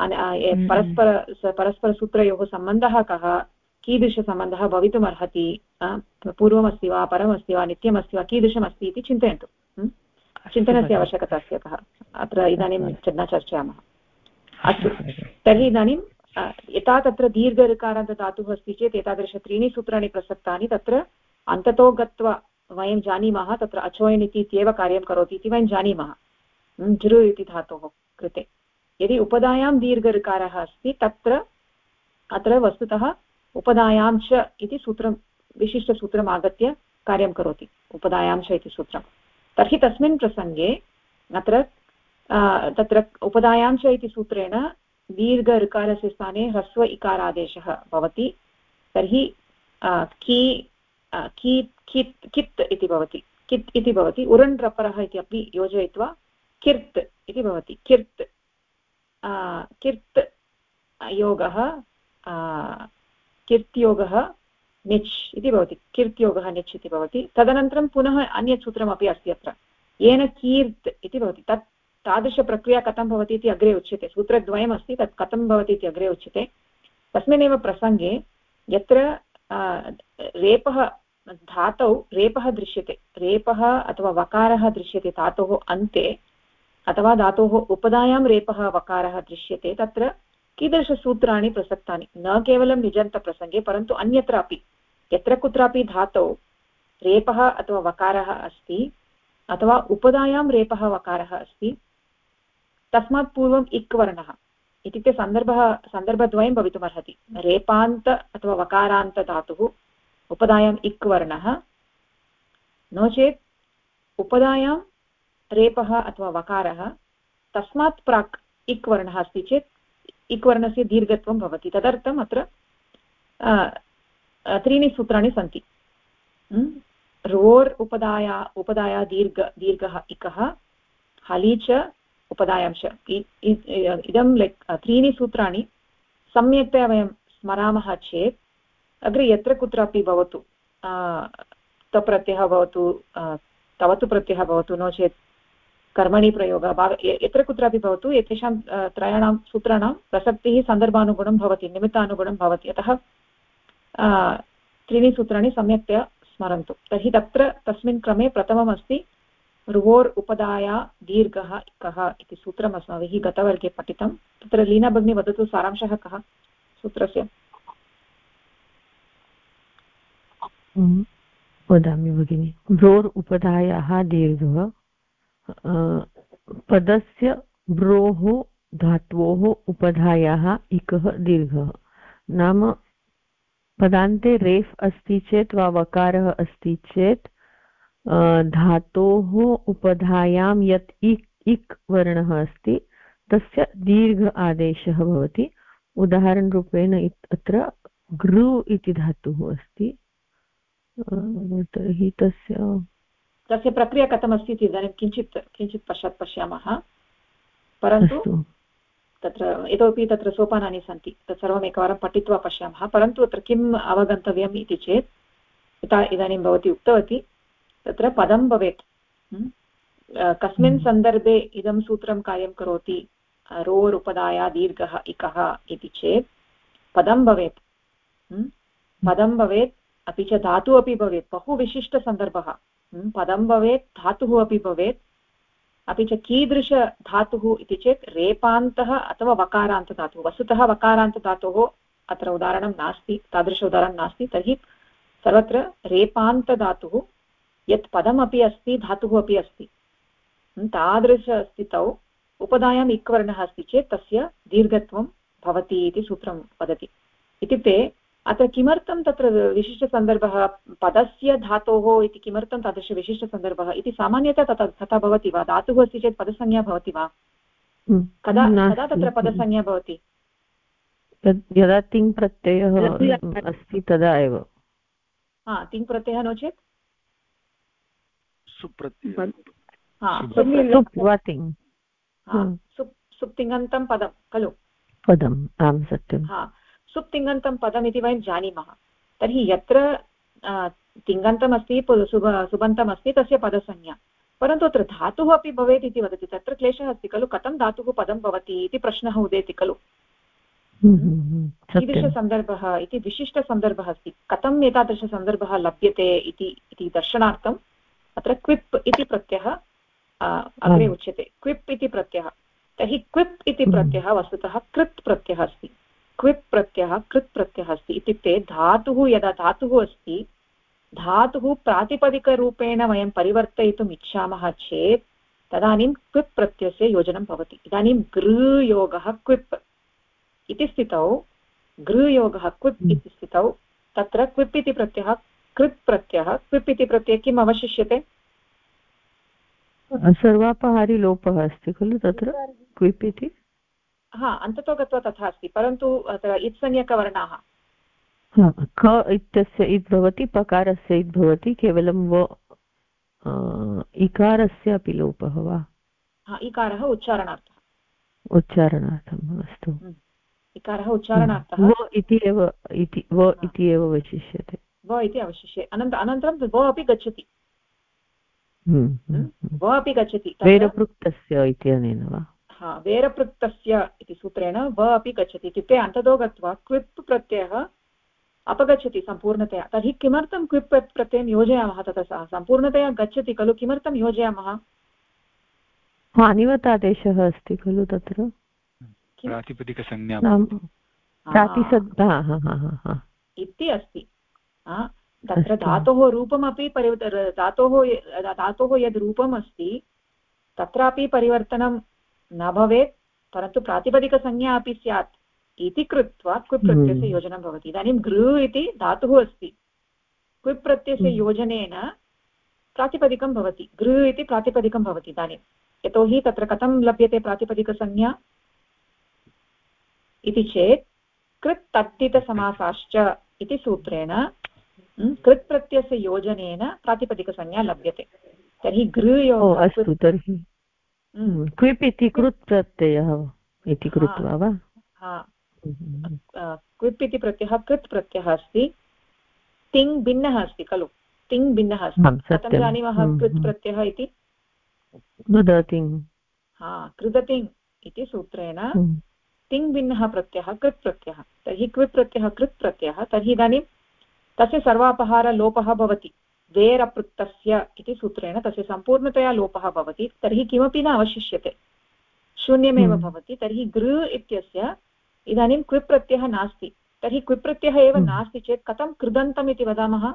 [SPEAKER 1] परस्परसूत्रयोः सम्बन्धः कः, कीदृशसम्बन्धः भवितुमर्हति, पूर्वमस्ति वा परमस्ति वा नित्यमस्ति वा कीदृशमस्ति इति चिन्तयन्तु। चिन्तनस्य आवश्यकता अस्ति, अतः अत्र इदानीं न चर्चयामः। अस्तु, तर्हि इदानीं यथा तत्र दीर्घऋकारान्तधातुः अस्ति चेत् एतादृश 3 सूत्राणि प्रसक्तानि, तत्र अन्ततो गत्वा वयं जानीमः तत्र अचोयन् इत्येव कार्यं करोति इति वयं जानीमः जृ इति धातोः कृते। यदि उपधायां दीर्घऋकारः अस्ति अत्र वस्तुतः उपधायां च इति सूत्रं, विशिष्टसूत्रम् आगत्य कार्यं करोति, उपधायां च इति सूत्रं। तर्हि तस्मिन् प्रसङ्गे तत्र उपधायां च इति सूत्रेण दीर्घऋकारस्य स्थाने ह्रस्व इकारादेशः भवति। तर्हि कित् इति भवति, कित् इति भवति, उरण् रपरः इति अपि योजयित्वा किर्त् इति भवति। किर्त् योगः किर्त्योगः निच् इति भवति, किर्त्योगः निच् इति भवति। तदनन्तरं पुनः अन्यत् सूत्रमपि अस्ति अत्र, येन कीर्त् इति भवति। तादृशप्रक्रिया कथं भवति इति अग्रे उच्यते, सूत्रद्वयमस्ति, तत् कथं भवति इति अग्रे उच्यते। तस्मिन्नेव प्रसङ्गे यत्र रेपः धातौ रेपः दृश्यते, रेपः अथवा वकारः दृश्यते धातोः अन्ते, अथवा धातोः उपधायां रेपः वकारः दृश्यते, तत्र कीदृशसूत्राणि प्रसक्तानि न केवलं निजन्तप्रसङ्गे परन्तु अन्यत्र अपि यत्र कुत्रापि धातौ रेपः अथवा वकारः अस्ति अथवा उपधायां रेपः वकारः अस्ति तस्मात् पूर्वम् इक् वर्णः इत्युक्ते सन्दर्भद्वयं भवितुमर्हति रेपान्त अथवा वकारान्तधातुः उपधायाम् इक् वर्णः नो चेत् उपधायां रेपः अथवा वकारः तस्मात् प्राक् इक् वर्णः अस्ति चेत् इक् वर्णस्य दीर्घत्वं भवति तदर्थम् अत्र त्रीणि सूत्राणि सन्ति रोर् उपधाया दीर्घः इकः हलि च उपधायांश इदं त्रीणि सूत्राणि सम्यक्तया वयं स्मरामः चेत् अग्रे यत्र कुत्रापि भवतु तप्रत्ययः भवतु तवतु प्रत्ययः भवतु नो चेत् कर्मणि प्रयोगः यत्र कुत्रापि भवतु एतेषां त्रयाणां सूत्राणां प्रसक्तिः सन्दर्भानुगुणं भवति निमित्तानुगुणं भवति अतः त्रीणि सूत्राणि सम्यक्तया स्मरन्तु तर्हि तत्र तस्मिन् क्रमे प्रथममस्ति रुवोर् उपधाया दीर्घः इकः इति सूत्रम् अस्माभिः गतवर्गे पठितं तत्र लीना भगिनी वदतु सारांशः कः सूत्रस्य
[SPEAKER 8] वदामि भगिनि ब्रोर् उपधायाः दीर्घः पदस्य ब्रोः धात्वोः उपधायाः इकः दीर्घः नाम पदान्ते रेफ् अस्ति चेत् वा वकारः अस्ति चेत् धातोः उपधायां यत् इक् वर्णः अस्ति तस्य दीर्घ आदेशः भवति उदाहरणरूपेण अत्र गृ इति धातुः अस्ति तर्हि
[SPEAKER 1] तस्य प्रक्रिया कथमस्ति इति इदानीं किञ्चित् पश्यामः परन्तु तत्र इतोपि तत्र सोपानानि सन्ति तत्सर्वम् एकवारं पठित्वा पश्यामः परन्तु अत्र किम् अवगन्तव्यम् इति चेत् इदानीं भवती उक्तवती तत्र पदं भवेत् कस्मिन् सन्दर्भे इदं सूत्रं कार्यं करोति रोर् उपधाया दीर्घः इकः इति चेत् पदं भवेत् पदं भवेत् अपि च धातुः अपि भवेत् बहु विशिष्टसन्दर्भः पदं भवेत् धातुः अपि भवेत् अपि च कीदृशधातुः इति चेत् रेपान्तः अथवा वकारान्तधातुः वस्तुतः वकारान्तधातोः अत्र उदाहरणं नास्ति तादृश उदाहरणं नास्ति तर्हि सर्वत्र रेपान्तधातुः यत् पदमपि अस्ति धातुः अपि अस्ति तादृशस्थितौ उपधायाम् इक् वर्णः अस्ति चेत् तस्य दीर्घत्वं भवति इति सूत्रं वदति इत्युक्ते अत्र किमर्थं तत्र विशिष्टसन्दर्भः पदस्य धातोः इति किमर्थं तादृशविशिष्टसन्दर्भः इति सामान्यतः तथा भवति वा धातुः अस्ति चेत् पदसंज्ञा भवति वा कदा तत्र पदसंज्ञा भवति
[SPEAKER 8] यदा तिङ् प्रत्ययः अस्ति तदा एव
[SPEAKER 1] तिङ् प्रत्ययः नो चेत् सुप्तिङन्तं पदं खलु
[SPEAKER 8] पदम् आं सत्यं
[SPEAKER 1] सुप्तिङन्तं पदम् इति वयं जानीमः तर्हि यत्र तिङन्तमस्ति सुबन्तमस्ति तस्य पदसंज्ञा परन्तु अत्र धातुः अपि भवेत् इति वदति तत्र क्लेशः अस्ति खलु कथं धातुः पदं भवति इति प्रश्नः उदेति खलु कीदृशसन्दर्भः इति विशिष्टसन्दर्भः अस्ति कथम् एतादृशसन्दर्भः लभ्यते इति दर्शनार्थम् अत्र क्विप् इति प्रत्ययः अग्रे उच्यते क्विप् इति प्रत्ययः तर्हि क्विप् इति प्रत्ययः वस्तुतः कृत् प्रत्ययः अस्ति क्विप् प्रत्ययः कृत् प्रत्ययः अस्ति इत्युक्ते धातुः यदा धातुः अस्ति धातुः प्रातिपदिकरूपेण वयं परिवर्तयितुम् इच्छामः चेत् तदानीं क्विप् प्रत्ययस्य योजनं भवति इदानीं गृयोगः क्विप् इति स्थितौ गृयोगः क्विप् इति स्थितौ तत्र क्विप् इति प्रत्ययः कृत् प्रत्ययः क्विप् इति प्रत्ययः किम् अवशिष्यते
[SPEAKER 8] सर्वापहारी लोपः अस्ति खलु तत्र क्विप् इति
[SPEAKER 1] अन्ततो गत्वा तथा अस्ति परन्तु अत्र इत्संज्ञकवर्णाः
[SPEAKER 8] क इत्यस्य इत् भवति पकारस्य इत् भवति केवलं इकारस्य अपि लोपः वा
[SPEAKER 1] इकारः उच्चारणार्थम्
[SPEAKER 8] अस्तु
[SPEAKER 1] इकारः उच्चारणार्थः
[SPEAKER 8] व इति एव वशिष्यते
[SPEAKER 1] व इति अवशिष्यते अनन्तरं व अपि गच्छति व अपि गच्छति
[SPEAKER 8] वेरपृक्तस्य इत्यनेन वा
[SPEAKER 1] वेरपृक्तस्य इति सूत्रेण व अपि गच्छति इत्युक्ते अन्ततो गत्वा क्विप् प्रत्ययः अपगच्छति सम्पूर्णतया तर्हि किमर्थं क्विप् प्रत्ययं योजयामः ततः सः सम्पूर्णतया गच्छति खलु किमर्थं योजयामः
[SPEAKER 8] अनिवतादेशः अस्ति खलु तत्र
[SPEAKER 6] प्रातिपदिकसंज्ञा
[SPEAKER 1] इति अस्ति। तत्र धातोः रूपमपि धातोः यद् रूपम् अस्ति तत्रापि परिवर्तनं न भवेत्, परन्तु प्रातिपदिकसंज्ञा अपि स्यात् इति कृत्वा क्विप् प्रत्ययस्य योजनं भवति। इदानीं गृ इति धातुः अस्ति, क्विप् प्रत्ययस्य योजनेन प्रातिपदिकं भवति, गृ इति प्रातिपदिकं भवति। इदानीं यतोहि तत्र कथं लभ्यते प्रातिपदिकसंज्ञा इति चेत् कृत् तद्धितसमासाश्च इति सूत्रेण कृत् प्रत्ययस्य योजनेन प्रातिपदिकसंज्ञा लभ्यते। तर्हि गृयोगः
[SPEAKER 8] अस्तु, तर्हि क्विप् इति कृत् प्रत्ययः इति कृत्वा वा?
[SPEAKER 1] क्विप् इति प्रत्ययः कृत् प्रत्ययः अस्ति, तिङ् भिन्नः अस्ति खलु, तिङ् भिन्नः अस्ति। कथं जानीमः कृत् प्रत्ययः इति? कृदतिङ् इति सूत्रेण तिङ् भिन्नः प्रत्ययः कृत् प्रत्ययः। तर्हि क्विप् प्रत्ययः कृत् प्रत्ययः, तर्हि इदानीं तस्य सर्वापहारलोपः भवति। वेरपृक्तस्य इति सूत्रेण तस्य सम्पूर्णतया लोपः भवति, तर्हि किमपि न अवशिष्यते, शून्यमेव भवति। तर्हि गृ इत्यस्य इदानीं क्विप् प्रत्ययः नास्ति। तर्हि क्विप् प्रत्ययः एव नास्ति चेत् कथं कृदन्तम् इति वदामः?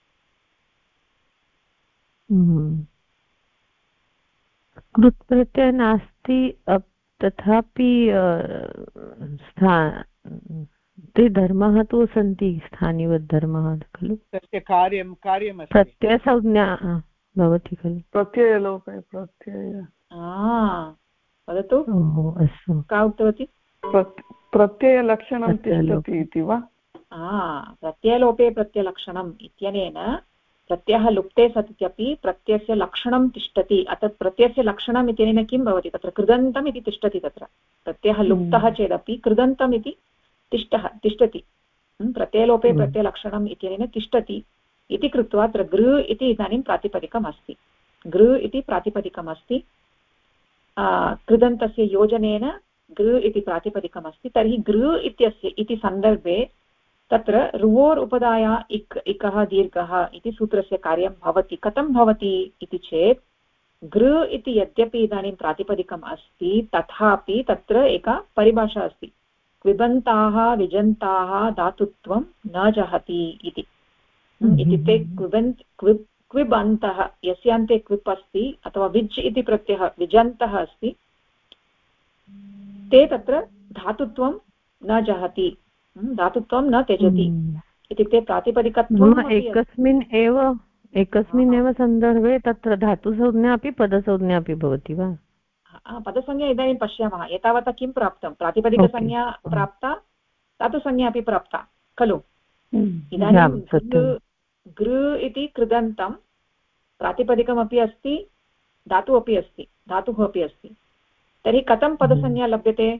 [SPEAKER 8] कृत् प्रत्ययः नास्ति, तथापि ते धर्मः तु सन्ति, स्थानिवत् धर्मः खलु,
[SPEAKER 3] तस्य कार्यं
[SPEAKER 8] प्रत्ययसंज्ञा भवति खलु।
[SPEAKER 3] प्रत्ययलोपे प्रत्यय
[SPEAKER 1] वदतु।
[SPEAKER 8] अस्तु,
[SPEAKER 1] का उक्तवती?
[SPEAKER 3] प्रत्ययलक्षणं तिष्ठति इति वा?
[SPEAKER 1] प्रत्ययलोपे प्रत्ययलक्षणम् इत्यनेन प्रत्ययः लुप्ते सत्यपि प्रत्ययस्य लक्षणं तिष्ठति। अतः प्रत्ययस्य लक्षणम् इत्यनेन किं भवति? तत्र कृदन्तम् इति तिष्ठति। तत्र प्रत्ययः लुप्तः चेदपि कृदन्तम् इति तिष्ठति। प्रत्ययलोपे प्रत्ययलक्षणम् इत्यनेन तिष्ठति इति कृत्वा अत्र गृ इति इदानीं प्रातिपदिकम् अस्ति। गृ इति प्रातिपदिकम् अस्ति, कृदन्तस्य योजनेन गृ इति प्रातिपदिकम् अस्ति। तर्हि गृ इत्यस्य इति सन्दर्भे तत्र रुवोर् उपधाया इकः दीर्घः इति सूत्रस्य कार्यं भवति। कथं भवति इति चेत् गृ इति यद्यपि इदानीं प्रातिपदिकम् अस्ति, तथापि तत्र एका परिभाषा अस्ति, क्विबन्ताः विजन्ताः धातुत्वं न जहति इति। इत्युक्ते क्विब् अन्तः यस्यान्ते क्विप् अस्ति अथवा विज् इति प्रत्ययः विजन्तः अस्ति, ते तत्र धातुत्वं न जहति, धातुत्वं न त्यजति। इत्युक्ते प्रातिपदिकत्वम्
[SPEAKER 8] एकस्मिन् एव सन्दर्भे तत्र धातुसंज्ञा अपि पदसंज्ञा अपि भवति वा?
[SPEAKER 1] पदसंज्ञा इदानीं पश्यामः। एतावता किं प्राप्तं? प्रातिपदिकसंज्ञा प्राप्ता, धातुसंज्ञा अपि प्राप्ता खलु। इदानीं गृ इति कृदन्तं, प्रातिपदिकमपि अस्ति, धातुः अपि अस्ति। तर्हि कथं पदसंज्ञा लभ्यते?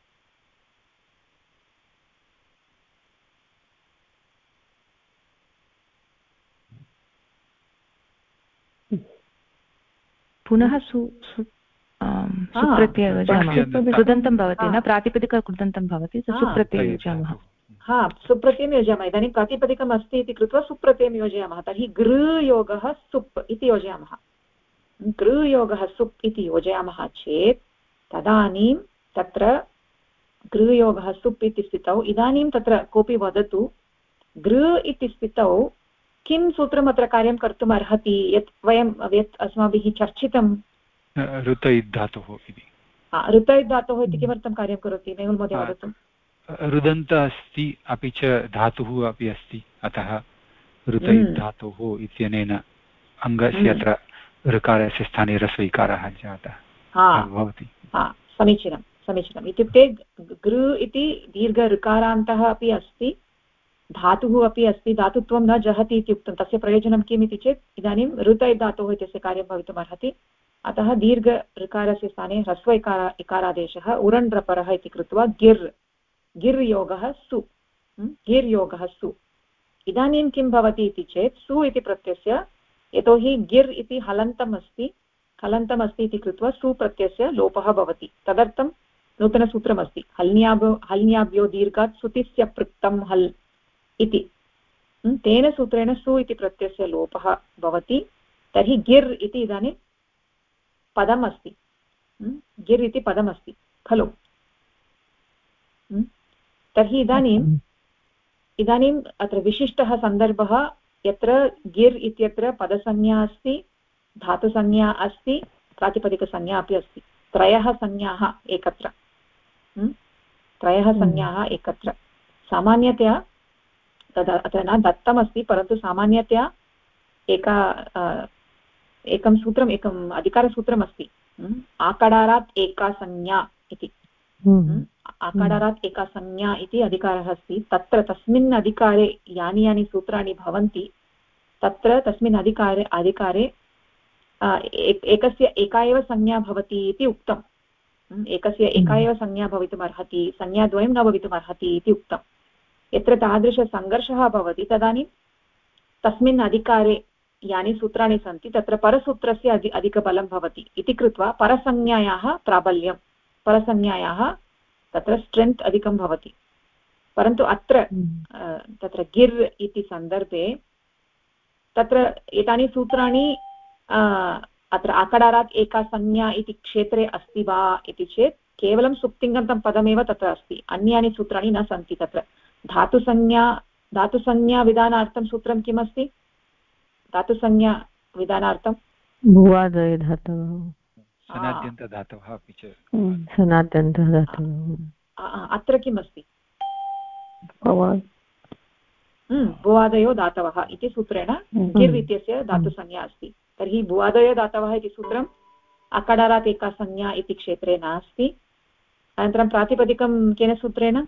[SPEAKER 4] पुनः सुप्रत्यय योजयामः। कृदन्तं भवति न, प्रातिपदिककृदन्तं भवति, सुप्रत्यय योजयामः।
[SPEAKER 1] सुप्रत्ययं योजयामः। इदानीं प्रातिपदिकम् अस्ति इति कृत्वा सुप्रत्ययं योजयामः। तर्हि गृयोगः सुप् इति योजयामः। गृयोगः सुप् इति योजयामः चेत् तदानीं तत्र गृयोगः सुप् इति स्थितौ इदानीं तत्र कोऽपि वदतु, गृ इति स्थितौ किं सूत्रम् अत्र कार्यं कर्तुम् अर्हति? यत् अस्माभिः चर्चितं
[SPEAKER 6] ऋतैधातुः इति।
[SPEAKER 1] ऋतैधातुः इति किमर्थं कार्यं करोति? मेहुल् महोदय वदतु।
[SPEAKER 6] रुदन्त अस्ति, अपि च धातुः अपि अस्ति, अतः ऋतैधातुः इत्यनेन अङ्गस्य अत्र ऋकारस्य स्थाने ह्रस्वैकारः जातः भवति।
[SPEAKER 1] समीचीनम्। इत्युक्ते गृ इति दीर्घ ऋकारान्तः अपि अस्ति, धातुः अपि अस्ति, धातुत्वं न जहति इति उक्तं। तस्य प्रयोजनं किम् इति चेत् इदानीं ऋतैधातुः इत्यस्य कार्यं भवितुम् अर्हति, अतः दीर्घ ऋकारस्य स्थाने ह्रस्व इकारादेशः उरण्ड्रपरः इति कृत्वा गिर्योगः सु। इदानीं किं भवति इति चेत् सु इति प्रत्ययस्य, यतोहि गिर् इति हलन्तम् अस्ति इति कृत्वा सु प्रत्ययस्य लोपः भवति। तदर्थं नूतनसूत्रमस्ति, हल्न्याभ्यो दीर्घात् सुतिस्य पृक्तं हल् इति। तेन सूत्रेण सु इति प्रत्ययस्य लोपः भवति। तर्हि गिर् इति इदानीं पदम् अस्ति, गिर् इति पदमस्ति खलु। तर्हि इदानीम् अत्र विशिष्टः सन्दर्भः यत्र गिर् इत्यत्र पदसंज्ञा अस्ति, धातुसंज्ञा अस्ति, प्रातिपदिकसंज्ञा अपि अस्ति, त्रयः संज्ञाः एकत्र, त्रयः संज्ञाः एकत्र। सामान्यतया तद् अत्र न दत्तमस्ति, परन्तु सामान्यतया एकं सूत्रम्, एकम् अधिकारसूत्रमस्ति, आकडारात् एका संज्ञा इति। आकडारात् एका संज्ञा इति अधिकारः अस्ति। तत्र तस्मिन् अधिकारे यानि यानि सूत्राणि भवन्ति तत्र तस्मिन् अधिकारे एकस्य एका एव संज्ञा भवति इति उक्तम्। एकस्य एका एव संज्ञा भवितुमर्हति, संज्ञाद्वयं न भवितुमर्हति इति उक्तम्। यत्र तादृशसङ्घर्षः भवति तदानीं तस्मिन् अधिकारे यानि सूत्राणि सन्ति तत्र परसूत्रस्य अधिकबलं भवति इति कृत्वा परसंज्ञायाः प्राबल्यं, परसंज्ञायाः तत्र स्ट्रेन्त् अधिकं भवति। परन्तु अत्र तत्र गिर् इति सन्दर्भे तत्र एतानि सूत्राणि अत्र आकडारात् एका संज्ञा इति क्षेत्रे अस्ति वा इति चेत् केवलं सुप्तिङन्तं पदमेव तत्र अस्ति, अन्यानि सूत्राणि न सन्ति। तत्र धातुसंज्ञा विधानार्थं सूत्रं किमस्ति? धातुसंज्ञा विधानार्थं
[SPEAKER 8] भुवादय धातवः,
[SPEAKER 6] सनाद्यन्तधातवः अपि च
[SPEAKER 8] सनाद्यन्तधातवः।
[SPEAKER 1] अत्र किमस्ति? भुवादयो धातवः इति सूत्रेण गिर् इत्यस्य धातुसंज्ञा अस्ति। तर्हि भुवादयो धातवः इति सूत्रम् अकडारात् एका संज्ञा इति क्षेत्रे नास्ति। अनन्तरं प्रातिपदिकं केन सूत्रेण?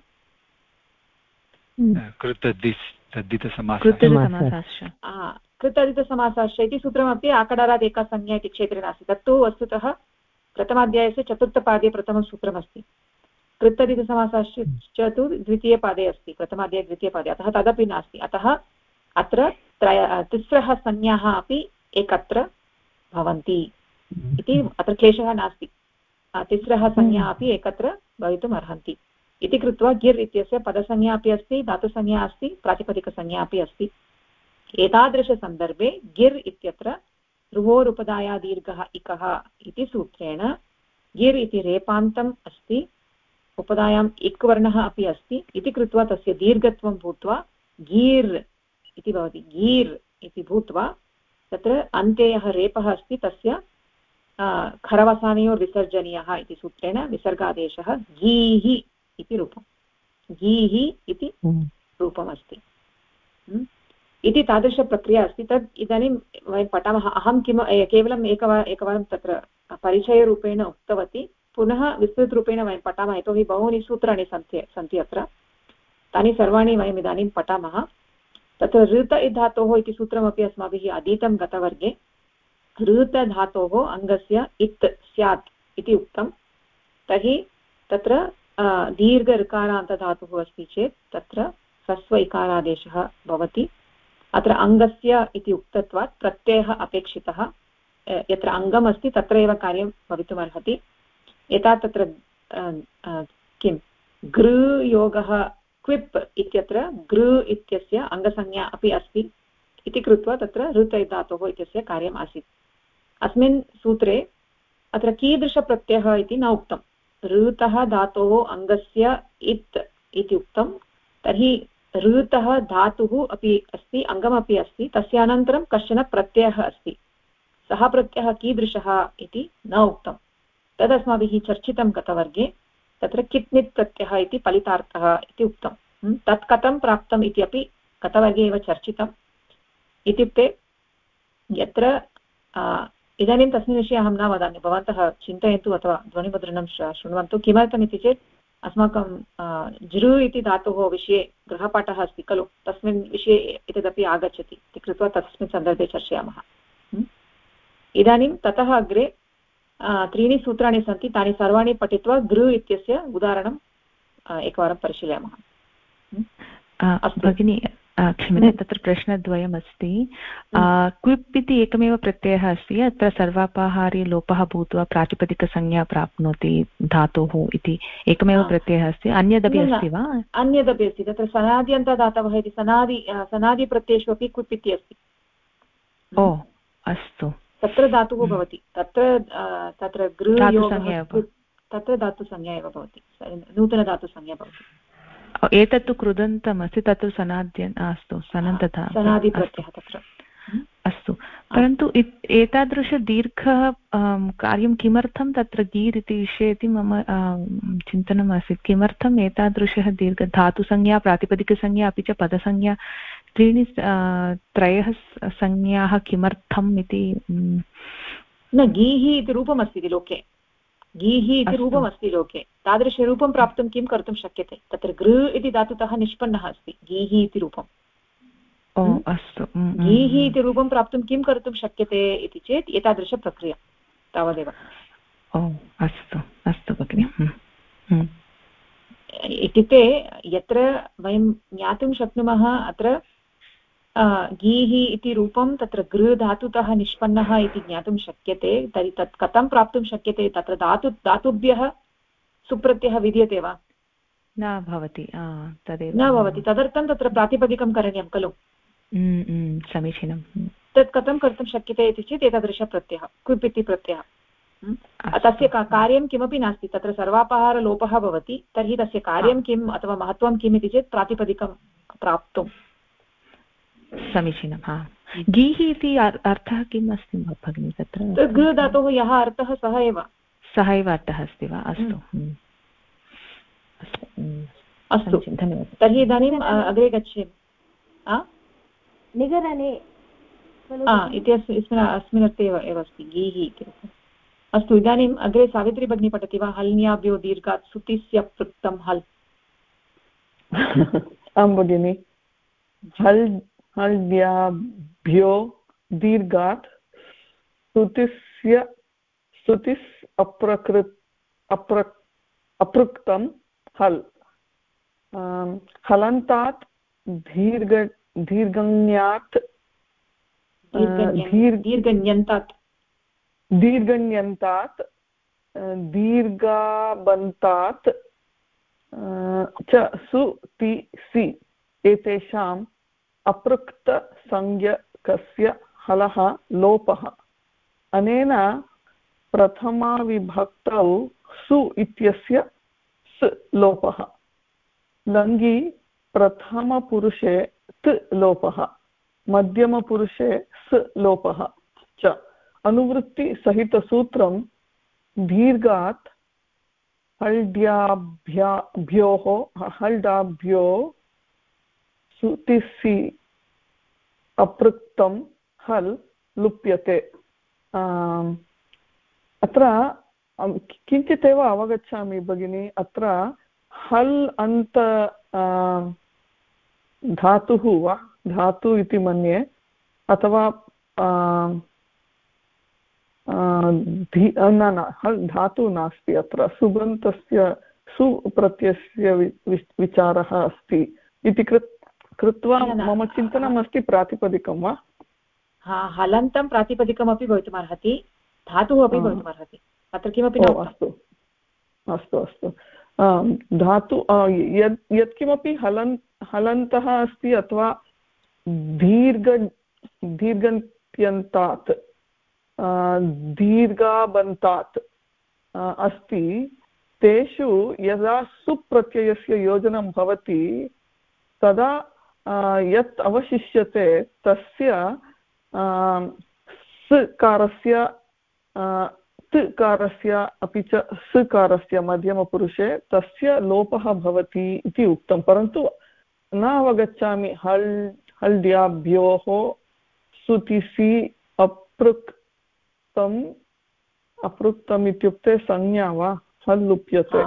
[SPEAKER 1] कृतदितसमासाश्च इति सूत्रमपि आकडारात् एका संज्ञा इति क्षेत्रे नास्ति। तत्तु वस्तुतः प्रथमाध्यायस्य चतुर्थपादे प्रथमं सूत्रमस्ति। कृतदितसमासाश्च तु द्वितीयपादे अस्ति, प्रथमाध्याये द्वितीयपादे, अतः तदपि नास्ति। अतः अत्र तिस्रः संज्ञाः अपि एकत्र भवन्ति इति अत्र क्लेशः नास्ति। तिस्रः संज्ञा अपि एकत्र भवितुम् अर्हन्ति इति कृत्वा गिर् इत्यस्य पदसंज्ञा अपि अस्ति, धातुसंज्ञा अस्ति, प्रातिपदिकसंज्ञा अपि अस्ति। एतादृशसन्दर्भे गिर् इत्यत्र रुवोरुपधाया दीर्घः इकः इति सूत्रेण गिर् इति रेपान्तम् अस्ति, उपधायाम् इक् वर्णः अपि अस्ति इति कृत्वा तस्य दीर्घत्वं भूत्वा गीर् इति भवति। गीर् इति भूत्वा तत्र अन्ते यः रेपः अस्ति तस्य खरवसानयोर्विसर्जनीयः इति सूत्रेण विसर्गादेशः गीः इति रूपं, गीः इति रूपमस्ति इति तादृशप्रक्रिया अस्ति। तद् इदानीं वयं पठामः। अहं केवलम् एकवारं तत्र परिचयरूपेण उक्तवती, पुनः विस्तृतरूपेण वयं पठामः, यतोहि बहूनि सूत्राणि सन्ति अत्र। तानि सर्वाणि वयम् इदानीं पठामः। तत्र ऋत धातोः इति सूत्रमपि अस्माभिः अधीतं गतवर्गे। ऋत धातोः अङ्गस्य इत् स्यात् इति उक्तं। तर्हि तत्र दीर्घ ऋकारान्तधातुः अस्ति चेत् तत्र ह्रस्व इकारादेशः भवति। अत्र अङ्गस्य इति उक्तत्वात् प्रत्ययः अपेक्षितः। यत्र अङ्गम् अस्ति तत्र एव कार्यं भवितुमर्हति। यथा तत्र किं गृ योगः क्विप् इत्यत्र गृ इत्यस्य अङ्गसंज्ञा अपि अस्ति इति कृत्वा तत्र ऋत धातोः इत्यस्य कार्यम् आसीत्। अस्मिन् सूत्रे अत्र कीदृशप्रत्ययः इति न उक्तं। ऋतः धातोः अङ्गस्य इत् इति उक्तं। तर्हि ऋतः धातुः अपि अस्ति, अङ्गमपि अस्ति, तस्य अनन्तरं कश्चन प्रत्ययः अस्ति। सः प्रत्ययः कीदृशः इति न उक्तं। तदस्माभिः चर्चितं गतवर्गे। तत्र कित्नित् प्रत्ययः इति फलितार्थः इति उक्तं। तत् कथं प्राप्तम् इति अपि गतवर्गे एव चर्चितम्। इत्युक्ते यत्र इदानीं तस्मिन् विषये अहं न वदामि, भवन्तः चिन्तयन्तु अथवा ध्वनिमुद्रणं शृण्वन्तु। किमर्थमिति चेत् अस्माकं जृ इति धातोः विषये गृहपाठः अस्ति खलु, तस्मिन् विषये एतदपि आगच्छति इति कृत्वा तस्मिन् सन्दर्भे चर्चयामः। इदानीं ततः अग्रे त्रीणि सूत्राणि सन्ति, तानि सर्वाणि पठित्वा गृ इत्यस्य उदाहरणं एकवारं परिशीलयामः।
[SPEAKER 4] भगिनी क्षम्यतां, तत्र प्रश्नद्वयमस्ति। क्विप् इति एकमेव प्रत्ययः अस्ति, अत्र सर्वापाहारी लोपः भूत्वा प्रातिपदिकसंज्ञा प्राप्नोति धातोः इति एकमेव प्रत्ययः अस्ति, अन्यदपि अस्ति वा?
[SPEAKER 1] अन्यदपि अस्ति। तत्र सनाद्यन्तदातवः इति सनादिप्रत्ययेषु अपि क्विप् इति अस्ति।
[SPEAKER 4] ओ अस्तु,
[SPEAKER 1] तत्र धातुः भवति। तत्र गृहयोगः तत्र धातुसंज्ञा एव भवति, नूतनधातुसंज्ञा भवति।
[SPEAKER 4] एतत्तु कृदन्तमस्ति, तत्र सनाद्य अस्तु सनन्तता
[SPEAKER 1] सनादिप्रत्ययः तत्र
[SPEAKER 4] अस्तु। परन्तु एतादृशदीर्घः कार्यं किमर्थं तत्र गीर् इति विषये इति मम चिन्तनम् आसीत्। किमर्थम् एतादृशः दीर्घ धातुसंज्ञा, प्रातिपदिकसंज्ञा अपि च पदसंज्ञा त्रयः संज्ञाः किमर्थम् इति?
[SPEAKER 1] न, गीः इति रूपमस्ति लोके, गीः इति रूपमस्ति लोके। तादृशरूपं प्राप्तुं किं कर्तुं शक्यते? तत्र गृ इति धातुतः निष्पन्नः अस्ति गीः इति रूपम्।
[SPEAKER 4] अस्तु,
[SPEAKER 1] गीः इति रूपं प्राप्तुं किं कर्तुं शक्यते इति चेत् एतादृशप्रक्रिया तावदेव।
[SPEAKER 4] अस्तु अस्तु भगिनि।
[SPEAKER 1] इत्युक्ते यत्र वयं ज्ञातुं शक्नुमः अत्र गीः इति रूपं तत्र गृ धातुतः निष्पन्नः इति ज्ञातुं शक्यते, तर्हि तत् कथं प्राप्तुं शक्यते? तत्र धातुभ्यः सुप्रत्ययः विद्यते वा?
[SPEAKER 4] न भवति, तदेव
[SPEAKER 1] न भवति। तदर्थं तत्र प्रातिपदिकं करणीयं खलु।
[SPEAKER 4] समीचीनं।
[SPEAKER 1] तत् कथं कर्तुं शक्यते इति चेत् एतादृशप्रत्ययः क्विप् इति प्रत्ययः। तस्य कार्यं किमपि नास्ति, तत्र सर्वापहारलोपः भवति, तर्हि तस्य कार्यं किम् अथवा महत्त्वं किम् इति चेत् प्रातिपदिकं प्राप्तुं।
[SPEAKER 4] समीचीनं। गीः इति अर्थः किम् अस्ति भगिनि तत्र?
[SPEAKER 1] गृ धातोः यः अर्थः सः एव
[SPEAKER 4] अर्थः अस्ति वा? अस्तु
[SPEAKER 1] अस्तु, धन्यवादः। तर्हि इदानीम् अग्रे गच्छेम।
[SPEAKER 2] निगरणे
[SPEAKER 1] इति अस्मिन् अर्थे एव अस्ति गीः इति। अस्तु, इदानीम् अग्रे सावित्री भगिनी पठति वा? हल्न्याभ्यो दीर्घात् सुतिस्य पृक्तं हल्।
[SPEAKER 9] आं भगिनि। हल्न्याभ्यो दीर्घात् सुतिस् अपृक्तं हल्। हलन्तात् दीर्घन्यात् दीर्घन्यन्तात् दीर्घाबन्तात् च सुतिसि एतेषाम् अपृक्तसंज्ञकस्य हलः लोपः। अनेन प्रथमाविभक्तौ सु इत्यस्य स् लोपः, लङ्गि प्रथमपुरुषे त् लोपः, मध्यमपुरुषे स् लोपः च। अनुवृत्तिसहितसूत्रं दीर्घात् हल्डाभ्यो सुतिसि अपृक्तं हल् लुप्यते। अत्र किञ्चित् एव अवगच्छामि भगिनि। अत्र हल् अन्त धातुः वा, धातु इति मन्ये, अथवा न हल् धातु नास्ति। अत्र सुबन्तस्य सुप्रत्ययस्य विचारः अस्ति इति कृत्वा मम चिन्तनमस्ति प्रातिपदिकं वा?
[SPEAKER 1] हलन्तं प्रातिपदिकमपि भवितुमर्हति, धातुः अपि भवितुमर्हति, अत्र किमपि न।
[SPEAKER 9] अस्तु अस्तु अस्तु। धातु यत्किमपि हलन्तः अस्ति अथवा दीर्घन्त्यन्तात् दीर्घाबन्तात् अस्ति, तेषु यदा सुप्रत्ययस्य योजनं भवति तदा यत् अवशिष्यते तस्य सकारस्य तकारस्य अपि च सकारस्य मध्यमपुरुषे तस्य लोपः भवति इति उक्तं, परन्तु न अवगच्छामि हल्ड्याभ्योः सुतिसि अपृक्तम् इत्युक्ते संज्ञा वा? हल् लुप्यते।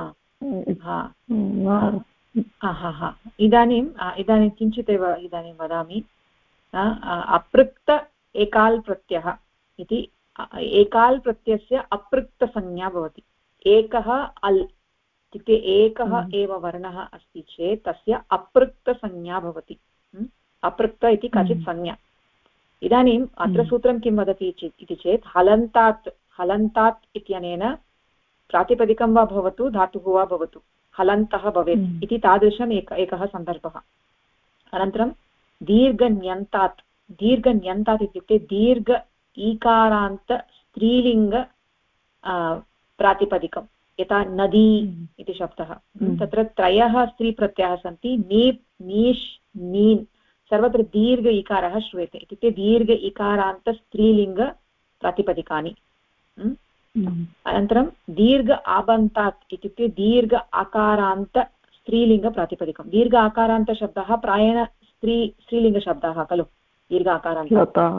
[SPEAKER 1] इदानीं किञ्चित् एव इदानीं वदामि। अपृक्त एकाल् प्रत्ययः इति, एकाल् प्रत्ययस्य अपृक्तसंज्ञा भवति। एकः अल् इत्युक्ते एकः एव वर्णः अस्ति चेत् तस्य अपृक्तसंज्ञा भवति। अपृक्त इति काचित् संज्ञा। इदानीम् अत्र सूत्रं किं वदति इति चेत् हलन्तात् इत्यनेन प्रातिपदिकं वा भवतु धातुः वा भवतु, हलन्तः भवेत् इति तादृशम् एकः सन्दर्भः। अनन्तरं दीर्घन्यन्तात् इत्युक्ते दीर्घ ईकारान्त स्त्रीलिङ्ग प्रातिपदिकं यथा नदी इति शब्दः तत्र त्रयः स्त्रीप्रत्ययाः सन्ति नीप् नीष् नीन् सर्वत्र दीर्घ इकारः श्रूयते इत्युक्ते दीर्घ इकारान्तस्त्रीलिङ्गप्रातिपदिकानि अनन्तरं दीर्घ आबन्तात् इत्युक्ते दीर्घ आकारान्त स्त्रीलिङ्गप्रातिपदिकं दीर्घ आकारान्तशब्दः प्रायेण स्त्रीलिङ्गशब्दाः खलु दीर्घ आकारान्त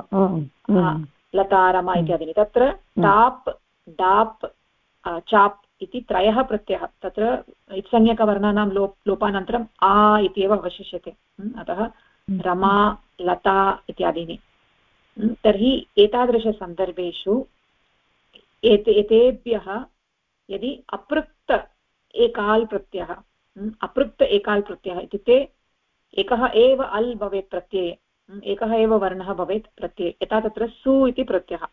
[SPEAKER 1] लता रमा इत्यादीनि तत्र टाप् डाप् चाप् इति त्रयः प्रत्ययः तत्र इत्संज्ञकवर्णानां लोपानन्तरम् आ इत्येव अवशिष्यते अतः रमा लता इत्यादीनि तर्हि एतादृशसन्दर्भेषु एतेभ्यः यदि अपृक्त एकाल् प्रत्ययः इत्युक्ते एकः एव अल् भवेत् प्रत्यये एकः एव वर्णः भवेत् प्रत्यये यथा तत्र सु इति प्रत्ययः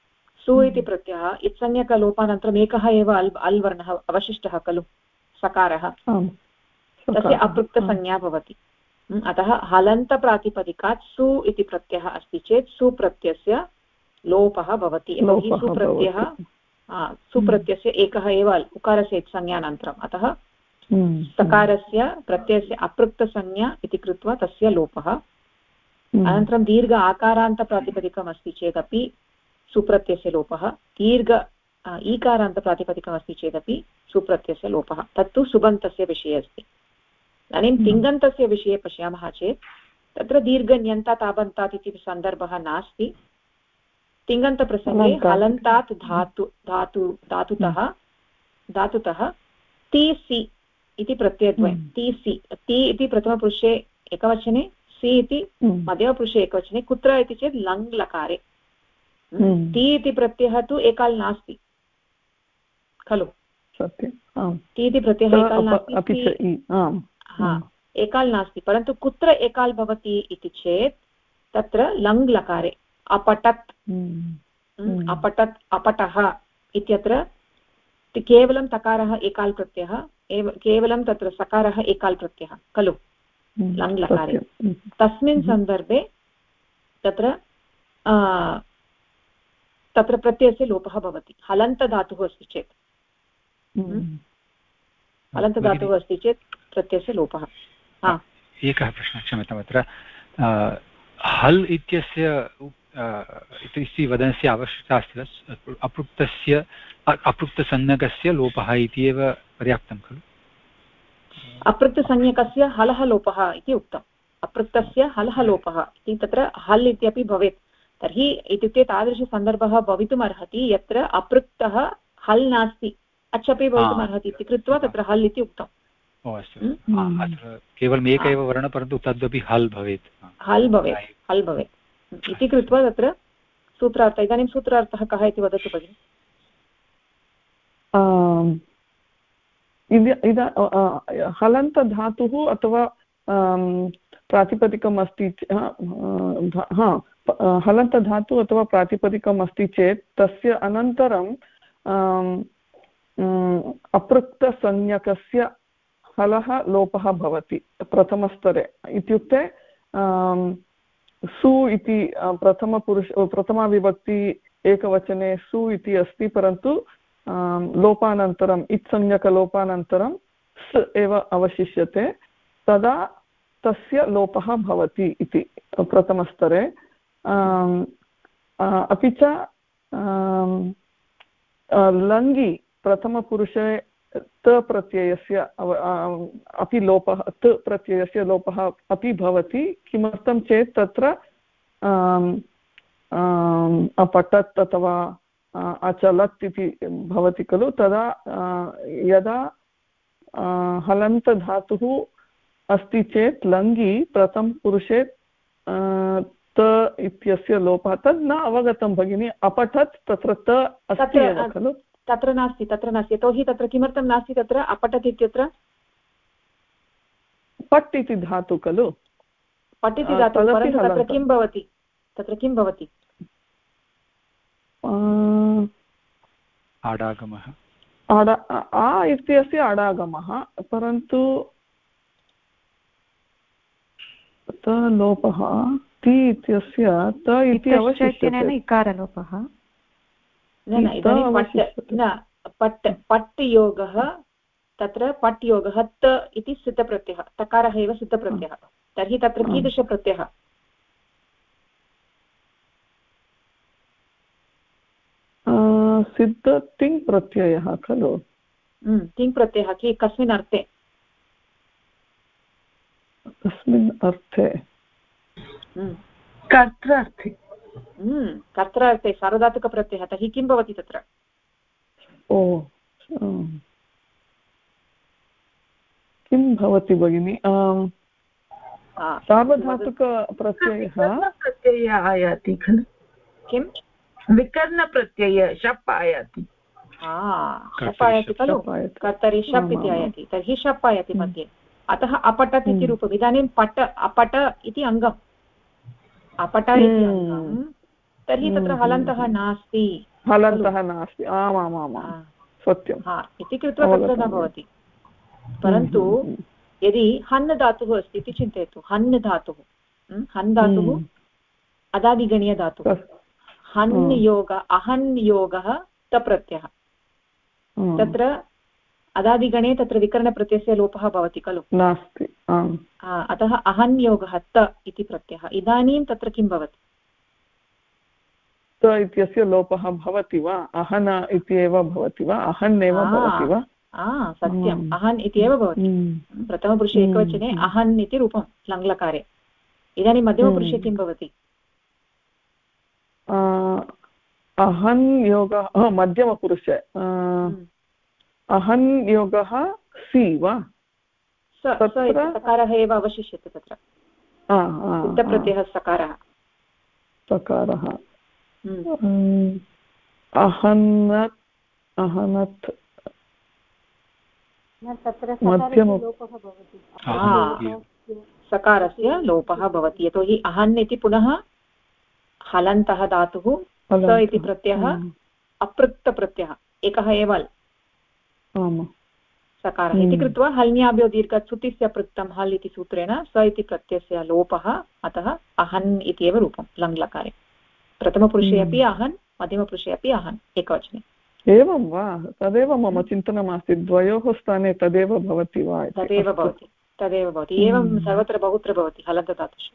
[SPEAKER 1] इत्संज्ञकलोपानन्तरम् एकः एव अल् वर्णः अवशिष्टः खलु सकारः तस्य अपृक्तसंज्ञा भवति अतः हलन्तप्रातिपदिकात् सु इति प्रत्ययः अस्ति चेत् सुप्रत्ययस्य लोपः भवति यतोहि सुप्रत्ययस्य एकः एव उकारस्य इत्संज्ञानन्तरम् अतः सकारस्य प्रत्ययस्य अपृक्तसंज्ञा इति कृत्वा तस्य लोपः अनन्तरं दीर्घ आकारान्तप्रातिपदिकम् अस्ति चेदपि सुप्रत्ययस्य लोपः दीर्घ ईकारान्तप्रातिपदिकमस्ति चेदपि सुप्रत्ययस्य लोपः तत्तु सुबन्तस्य विषये अस्ति इदानीं तिङन्तस्य विषये पश्यामः चेत् तत्र दीर्घन्यन्तात् आबन्तात् इति सन्दर्भः नास्ति तिङन्तप्रसङ्गे हलन्तात् धातुतः ति सि इति प्रत्ययद्वयं ति सि ति इति प्रथमपुरुषे एकवचने सि इति मध्यमपुरुषे एकवचने कुत्र इति चेत् लङ् लकारे ति इति प्रत्ययः तु एकाल् नास्ति खलु ति इति प्रत्ययः एकाल् नास्ति एकाल् नास्ति परन्तु कुत्र एकाल् भवति इति चेत् तत्र लङ् लकारे अपठत् अपटः इत्यत्र केवलं तकारः एकाल् प्रत्ययः केवलं तत्र सकारः एकाल् प्रत्ययः खलु लङ् लकारे तस्मिन् सन्दर्भे तत्र प्रत्ययस्य लोपः भवति हलन्तधातुः अस्ति चेत् हलन्तधातुः अस्ति चेत् प्रत्ययस्य लोपः
[SPEAKER 6] एकः प्रश्नः क्षम्यताम् अत्र हल् इत्यस्य इति वदनस्य आवश्यकता अस्ति अपृक्तसंज्ञकस्य लोपः इति एव पर्याप्तं खलु
[SPEAKER 1] अपृक्तसंज्ञकस्य हलः लोपः इति उक्तम् अपृक्तस्य हलः लोपः इति तत्र हल् इत्यपि भवेत् तर्हि इत्युक्ते तादृशसन्दर्भः भवितुमर्हति यत्र अपृक्तः हल् नास्ति अच्छपि भवितुमर्हति इति कृत्वा तत्र हल् इति उक्तम्
[SPEAKER 6] अस्तु केवलम् एक एव वर्णः परन्तु तदपि हल् भवेत्
[SPEAKER 1] इति कृत्वा तत्र सूत्रार्थः इदानीं सूत्रार्थः कः इति वदतु भगिनि
[SPEAKER 9] हलन्तधातुः अथवा प्रातिपदिकम् अस्ति हलन्तधातुः अथवा प्रातिपदिकम् अस्ति चेत् तस्य अनन्तरं अपृक्तसंज्ञकस्य हलः लोपः भवति प्रथमस्तरे इत्युक्ते सु इति प्रथमाविभक्ति एकवचने सु इति अस्ति परन्तु लोपानन्तरम् इत्संज्ञकलोपानन्तरं स् एव अवशिष्यते तदा तस्य लोपः भवति इति प्रथमस्तरे अपि च लङ्गि प्रथमपुरुषे त प्रत्ययस्य अपि लोपः त प्रत्ययस्य लोपः अपि भवति किमर्थं चेत् तत्र अपठत् अथवा अचलत् इति भवति खलु तदा यदा हलन्तधातुः अस्ति चेत् लङ्गि प्रथमपुरुषे त इत्यस्य लोपः तद् न अवगतं भगिनि अपठत् तत्र त अस्ति एव खलु
[SPEAKER 1] तत्र नास्ति यतोहि तत्र किमर्थं नास्ति तत्र अपठत् इत्यत्र
[SPEAKER 9] पट् इति धातु खलु
[SPEAKER 1] पट् इति धातु परन्तु तत्र किं भवति
[SPEAKER 6] आडागमः
[SPEAKER 9] आ इत्यस्य आडागमः परन्तु त लोपः ति इत्यस्य त इति अवशिष्यते
[SPEAKER 4] इकारलोपः
[SPEAKER 1] न पट् पट् योगः तत्र पट् योगः त इति सिद्धप्रत्ययः तकारः एव सिद्धप्रत्ययः तर्हि तत्र कीदृशप्रत्ययः
[SPEAKER 9] सिद्ध तिङ् प्रत्ययः खलु
[SPEAKER 1] तिङ् प्रत्ययः कस्मिन् अर्थे
[SPEAKER 9] कस्मिन् अर्थे
[SPEAKER 3] कर्त्रार्थे
[SPEAKER 1] कर्त्रार्थे सार्वधातुकप्रत्ययः तर्हि किं भवति तत्र
[SPEAKER 9] ओ किं भवति भगिनि सार्वधातुकप्रत्ययः
[SPEAKER 3] प्रत्यय आयाति खलु
[SPEAKER 1] किं
[SPEAKER 3] विकर्णप्रत्यय शप् आयाति
[SPEAKER 1] शप् आयाति खलु कर्तरि शप् इति आयाति तर्हि शप् आयाति मध्ये अतः अपठत् इति रूपम् इदानीं पट अपट इति अङ्गम् अपट इति अङ्गं तर्हि तत्र हलन्तः नास्ति
[SPEAKER 9] आमामामां सत्यं
[SPEAKER 1] इति कृत्वा तत्र न भवति परन्तु यदि हन् धातुः अस्ति इति चिन्तयतु हन् धातुः हन् धातुः अदादिगणीयधातुः हन् योग अहन् योगः तप्रत्ययः तत्र अदादिगणे तत्र विकरणप्रत्ययस्य लोपः भवति खलु
[SPEAKER 9] नास्ति
[SPEAKER 1] अतः अहन् योगः त इति प्रत्ययः इदानीं तत्र किं भवति
[SPEAKER 9] त इत्यस्य लोपः भवति वा अहन इत्येव भवति वा अहन् एव भवति वा
[SPEAKER 1] सत्यम् अहन् इत्येव भवति प्रथमपुरुषे एकवचने अहन् इति रूपं लङ्लकारे इदानीं मध्यमपुरुषे किं भवति
[SPEAKER 9] अहन् योगः मध्यमपुरुषे अहन् योगः सि वा
[SPEAKER 1] सकारः एव अवशिष्यते तत्र सिद्धप्रत्ययः सकारः
[SPEAKER 9] अहनत् अहनत्
[SPEAKER 1] सकारस्य लोपः भवति यतोहि अहन् इति पुनः हलन्तः धातुः स इति प्रत्ययः अपृक्तप्रत्ययः एकः एव सकारः इति कृत्वा हल्न्याभ्यो दीर्घात् सुतिस्य पृक्तं हल् इति सूत्रेण स इति प्रत्ययस्य लोपः अतः अहन् इत्येव रूपं लङ्लकारे प्रथमपुरुषे अपि अहन् मध्यमपुरुषे अपि अहन् एकवचने
[SPEAKER 9] एवं वा तदेव मम चिन्तनमासीत् द्वयोः स्थाने तदेव भवति वा
[SPEAKER 1] तदेव भवति एवं सर्वत्र बहुत्र भवति हलन्तधातुषु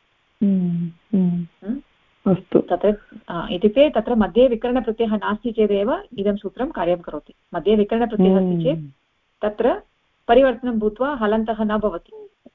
[SPEAKER 9] अस्तु
[SPEAKER 1] तत्र इत्युक्ते तत्र मध्ये विकरणप्रत्ययः नास्ति चेदेव इदं सूत्रं कार्यं करोति मध्ये विकरणप्रत्ययः अस्ति चेत् तत्र परिवर्तनं भूत्वा हलन्तः न भवति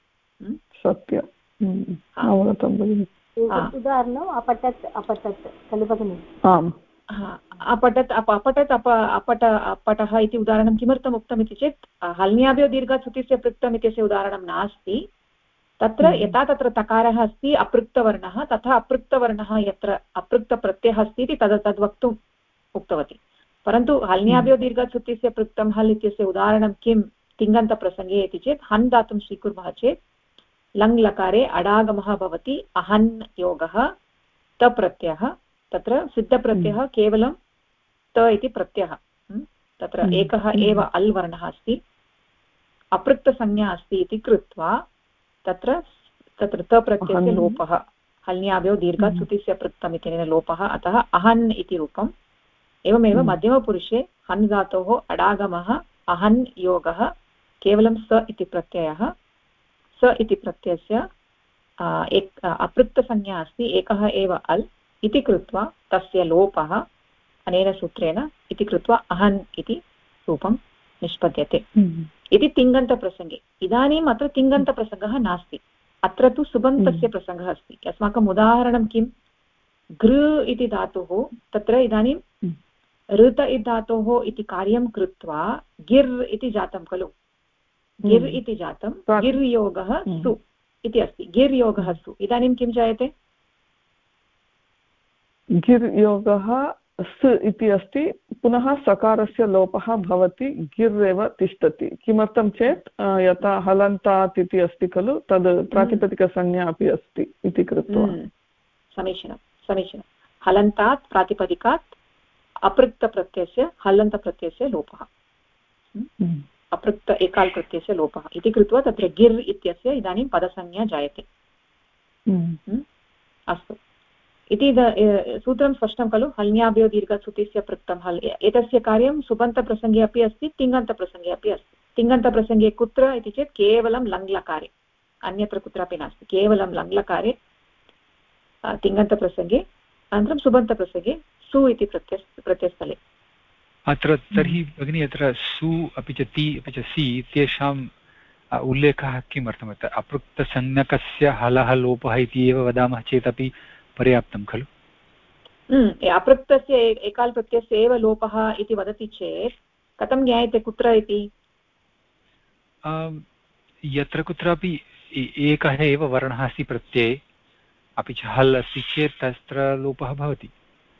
[SPEAKER 9] सत्यम् अवगतं भगिनि
[SPEAKER 2] उदाहरणम् अपठत् अपठत् खलु भगिनि
[SPEAKER 9] आम्
[SPEAKER 1] अपठत् अपटः इति उदाहरणं किमर्थम् उक्तम् इति चेत् हल्न्याभ्यो दीर्घात् सुतिस्य पृक्तम् इत्यस्य उदाहरणं नास्ति तत्र यथा तत्र तकारः अस्ति अपृक्तवर्णः तथा अपृक्तवर्णः यत्र अपृक्तप्रत्ययः अस्ति इति तद् वक्तुम् उक्तवती परन्तु हल्न्याभ्यो दीर्घात् सुतिस्य पृक्तं हल् इत्यस्य उदाहरणं किं तिङन्तप्रसङ्गे इति चेत् हन् दातुं स्वीकुर्मः चेत् लङ् लकारे अडागमः भवति अहन् योगः तप्रत्ययः तत्र सिद्धप्रत्ययः केवलं त इति प्रत्ययः तत्र एकः एव अल् वर्णः अस्ति अपृक्तसंज्ञा अस्ति इति कृत्वा तत्र तप्रत्ययस्य लोपः हल्न्याभ्यो दीर्घात् सुतिस्य पृक्तम् इत्यनेन लोपः अतः अहन् इति रूपम् एवमेव मध्यमपुरुषे हन् धातोः अडागमः अहन् योगः केवलं स इति प्रत्ययः स इति प्रत्ययस्य अपृक्तसंज्ञा अस्ति एकः एव अल् इति कृत्वा तस्य लोपः अनेन सूत्रेण इति कृत्वा अहन् इति रूपं निष्पद्यते इति तिङन्तप्रसङ्गे इदानीम् अत्र तिङन्तप्रसङ्गः नास्ति अत्र तु सुबन्तस्य प्रसङ्गः अस्ति अस्माकम् उदाहरणं किं घृ इति धातुः तत्र इदानीं ऋत इति धातोः इति कार्यं कृत्वा गिर् इति जातं खलु गिर् इति जातं गिर् योगः सु इति अस्ति गिर् योगः सु इदानीं किं जायते
[SPEAKER 9] गिर् योगः स् इति अस्ति पुनः सकारस्य लोपः भवति गिर् एव तिष्ठति किमर्थं चेत् यथा हलन्तात् इति अस्ति खलु तद् प्रातिपदिकसंज्ञा अपि अस्ति इति कृत्वा
[SPEAKER 1] समीचीनं हलन्तात् प्रातिपदिकात् अपृक्तप्रत्ययस्य हलन्तप्रत्ययस्य लोपः अपृक्त एकाल् प्रत्ययस्य लोपः इति कृत्वा तत्र गिर् इत्यस्य इदानीं पदसंज्ञा जायते अस्तु इति सूत्रं स्पष्टं खलु हल्न्याभ्यो दीर्घसुतिस्य पृक्तं हल् एतस्य कार्यं सुबन्तप्रसङ्गे अपि अस्ति तिङन्तप्रसङ्गे अपि अस्ति तिङन्तप्रसङ्गे कुत्र इति चेत् केवलं लङ्लकारे अन्यत्र कुत्रापि नास्ति केवलं लङ्लकारे तिङन्तप्रसङ्गे अनन्तरं सुबन्तप्रसङ्गे सु इति प्रत्ययस्थले
[SPEAKER 6] अत्र तर्हि भगिनी अत्र सु अपि च ति अपि च सि इत्येषाम् उल्लेखः किमर्थम् अत्र अपृक्तसंज्ञकस्य हलः लोपः इति एव वदामः चेदपि पर्याप्तं खलु
[SPEAKER 1] अपृक्तस्य एकाल् प्रत्ययस्य एव लोपः इति वदति चेत् कथं ज्ञायते कुत्र इति
[SPEAKER 6] यत्र कुत्रापि एकः एव वर्णः अस्ति प्रत्यये अपि च हल् अस्ति चेत् तत्र लोपः भवति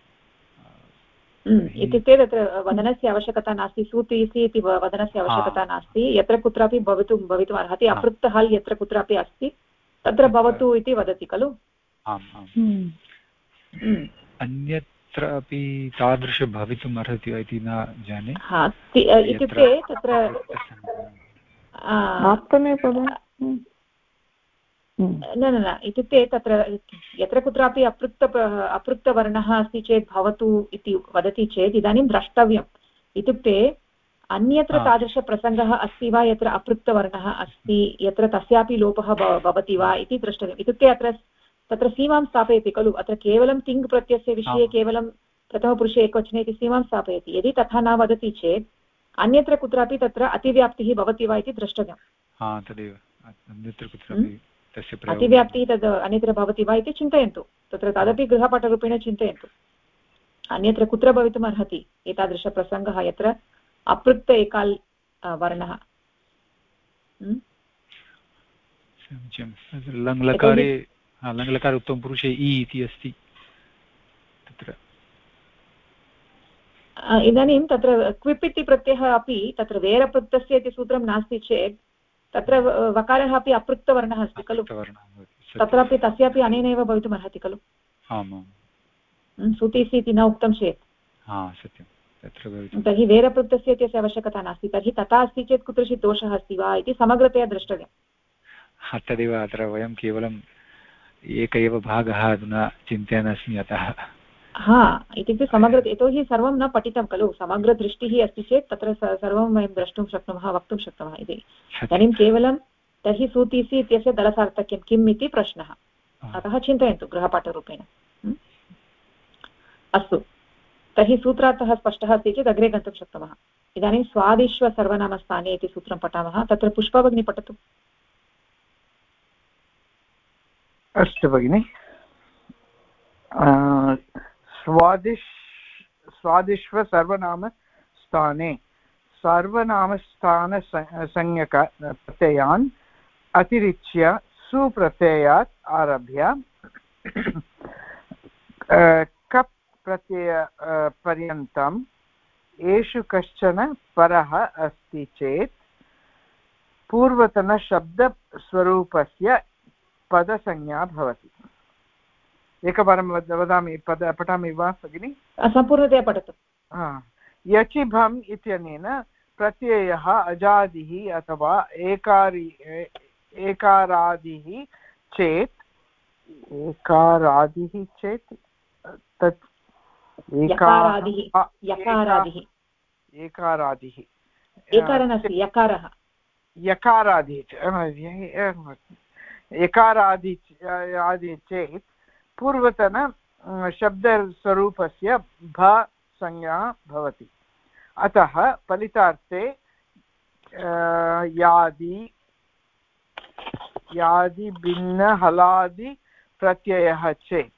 [SPEAKER 1] इत्युक्ते तत्र वदनस्य आवश्यकता नास्ति सूतीसि इति वदनस्य आवश्यकता नास्ति यत्र कुत्रापि भवितुम् अर्हति अपृक्त हल् यत्र कुत्रापि अस्ति तत्र भवतु इति वदति खलु
[SPEAKER 6] अन्यत्र अपि तादृश भवितुम् अर्हति वा इति न जाने
[SPEAKER 1] इत्युक्ते तत्र न इत्युक्ते तत्र यत्र कुत्रापि अपृक्तवर्णः अस्ति चेत् भवतु इति वदति चेत् इदानीं द्रष्टव्यम् इत्युक्ते अन्यत्र तादृशप्रसङ्गः अस्ति वा यत्र अपृक्तवर्णः अस्ति यत्र तस्यापि लोपः भवति वा इति द्रष्टव्यम् इत्युक्ते अत्र तत्र सीमां स्थापयति खलु अत्र केवलं तिङ् प्रत्ययस्य विषये केवलं प्रथमपुरुषे एकवचने इति सीमां स्थापयति यदि तथा न वदति चेत् अन्यत्र कुत्रापि तत्र अतिव्याप्तिः भवति वा इति द्रष्टव्यम्
[SPEAKER 6] तदेव अन्यत्र कुत्रापि
[SPEAKER 1] अतिव्याप्तिः तद् अन्यत्र भवति वा इति चिन्तयन्तु तत्र तदपि गृहपाठरूपेण चिन्तयन्तु अन्यत्र कुत्र भवितुम् अर्हति एतादृशप्रसङ्गः यत्र अपृक्त एकाल् वर्णः
[SPEAKER 6] लङ्लकारे उत्तमपुरुषे इ इति अस्ति तत्र
[SPEAKER 1] इदानीं तत्र क्विप् इति प्रत्ययः अपि तत्र वेरपृक्तस्य इति सूत्रं नास्ति चेत् तत्र वकारः अपि अपृक्तवर्णः अस्ति खलु तत्रापि तस्यापि अनेनैव भवितुम् अर्हति खलु सुतीसि इति न उक्तं चेत् तर्हि वेरपृक्तस्य इत्यस्य आवश्यकता नास्ति तर्हि तथा अस्ति चेत् कुत्रचित् दोषः अस्ति वा इति समग्रतया द्रष्टव्यम्
[SPEAKER 6] तदेव अत्र वयं केवलं एक एव भागः अधुना चिन्तयन् अस्मि अतः
[SPEAKER 1] इत्युक्ते समग्र यतोहि सर्वं न पठितं खलु समग्रदृष्टिः अस्ति चेत् तत्र सर्वं वयं द्रष्टुं शक्नुमः वक्तुं शक्नुमः इति इदानीं केवलं तर्हि सूतीसि इत्यस्य दलसार्थक्यं किम् इति प्रश्नः अतः चिन्तयन्तु गृहपाठरूपेण अस्तु तर्हि सूत्रार्थः स्पष्टः अस्ति चेत् अग्रे गन्तुं शक्नुमः इदानीं स्वादिश्वसर्वनामस्थाने इति सूत्रं पठामः तत्र पुष्पा भगिनी पठतु
[SPEAKER 10] अस्तु भगिनि स्वादिश्व सर्वनामस्थाने सर्वनामस्थान संज्ञक प्रत्ययान् अतिरिच्य सुप्रत्ययात् आरभ्य कप् प्रत्यय पर्यन्तम् एषु कश्चन परः अस्ति चेत् पूर्वतनशब्दस्वरूपस्य पदसंज्ञा भवति एकवारं वदामि पठामि वा भगिनि
[SPEAKER 1] सम्पूर्णतया पठतु
[SPEAKER 10] यचिभम् इत्यनेन प्रत्ययः अजादिः अथवा एकारादिः चेत् तत् यकारादि चेत् पूर्वतन शब्दस्वरूपस्य भ संज्ञा भवति अतः फलितार्थे यादि भिन्न हलादि प्रत्ययः चेत्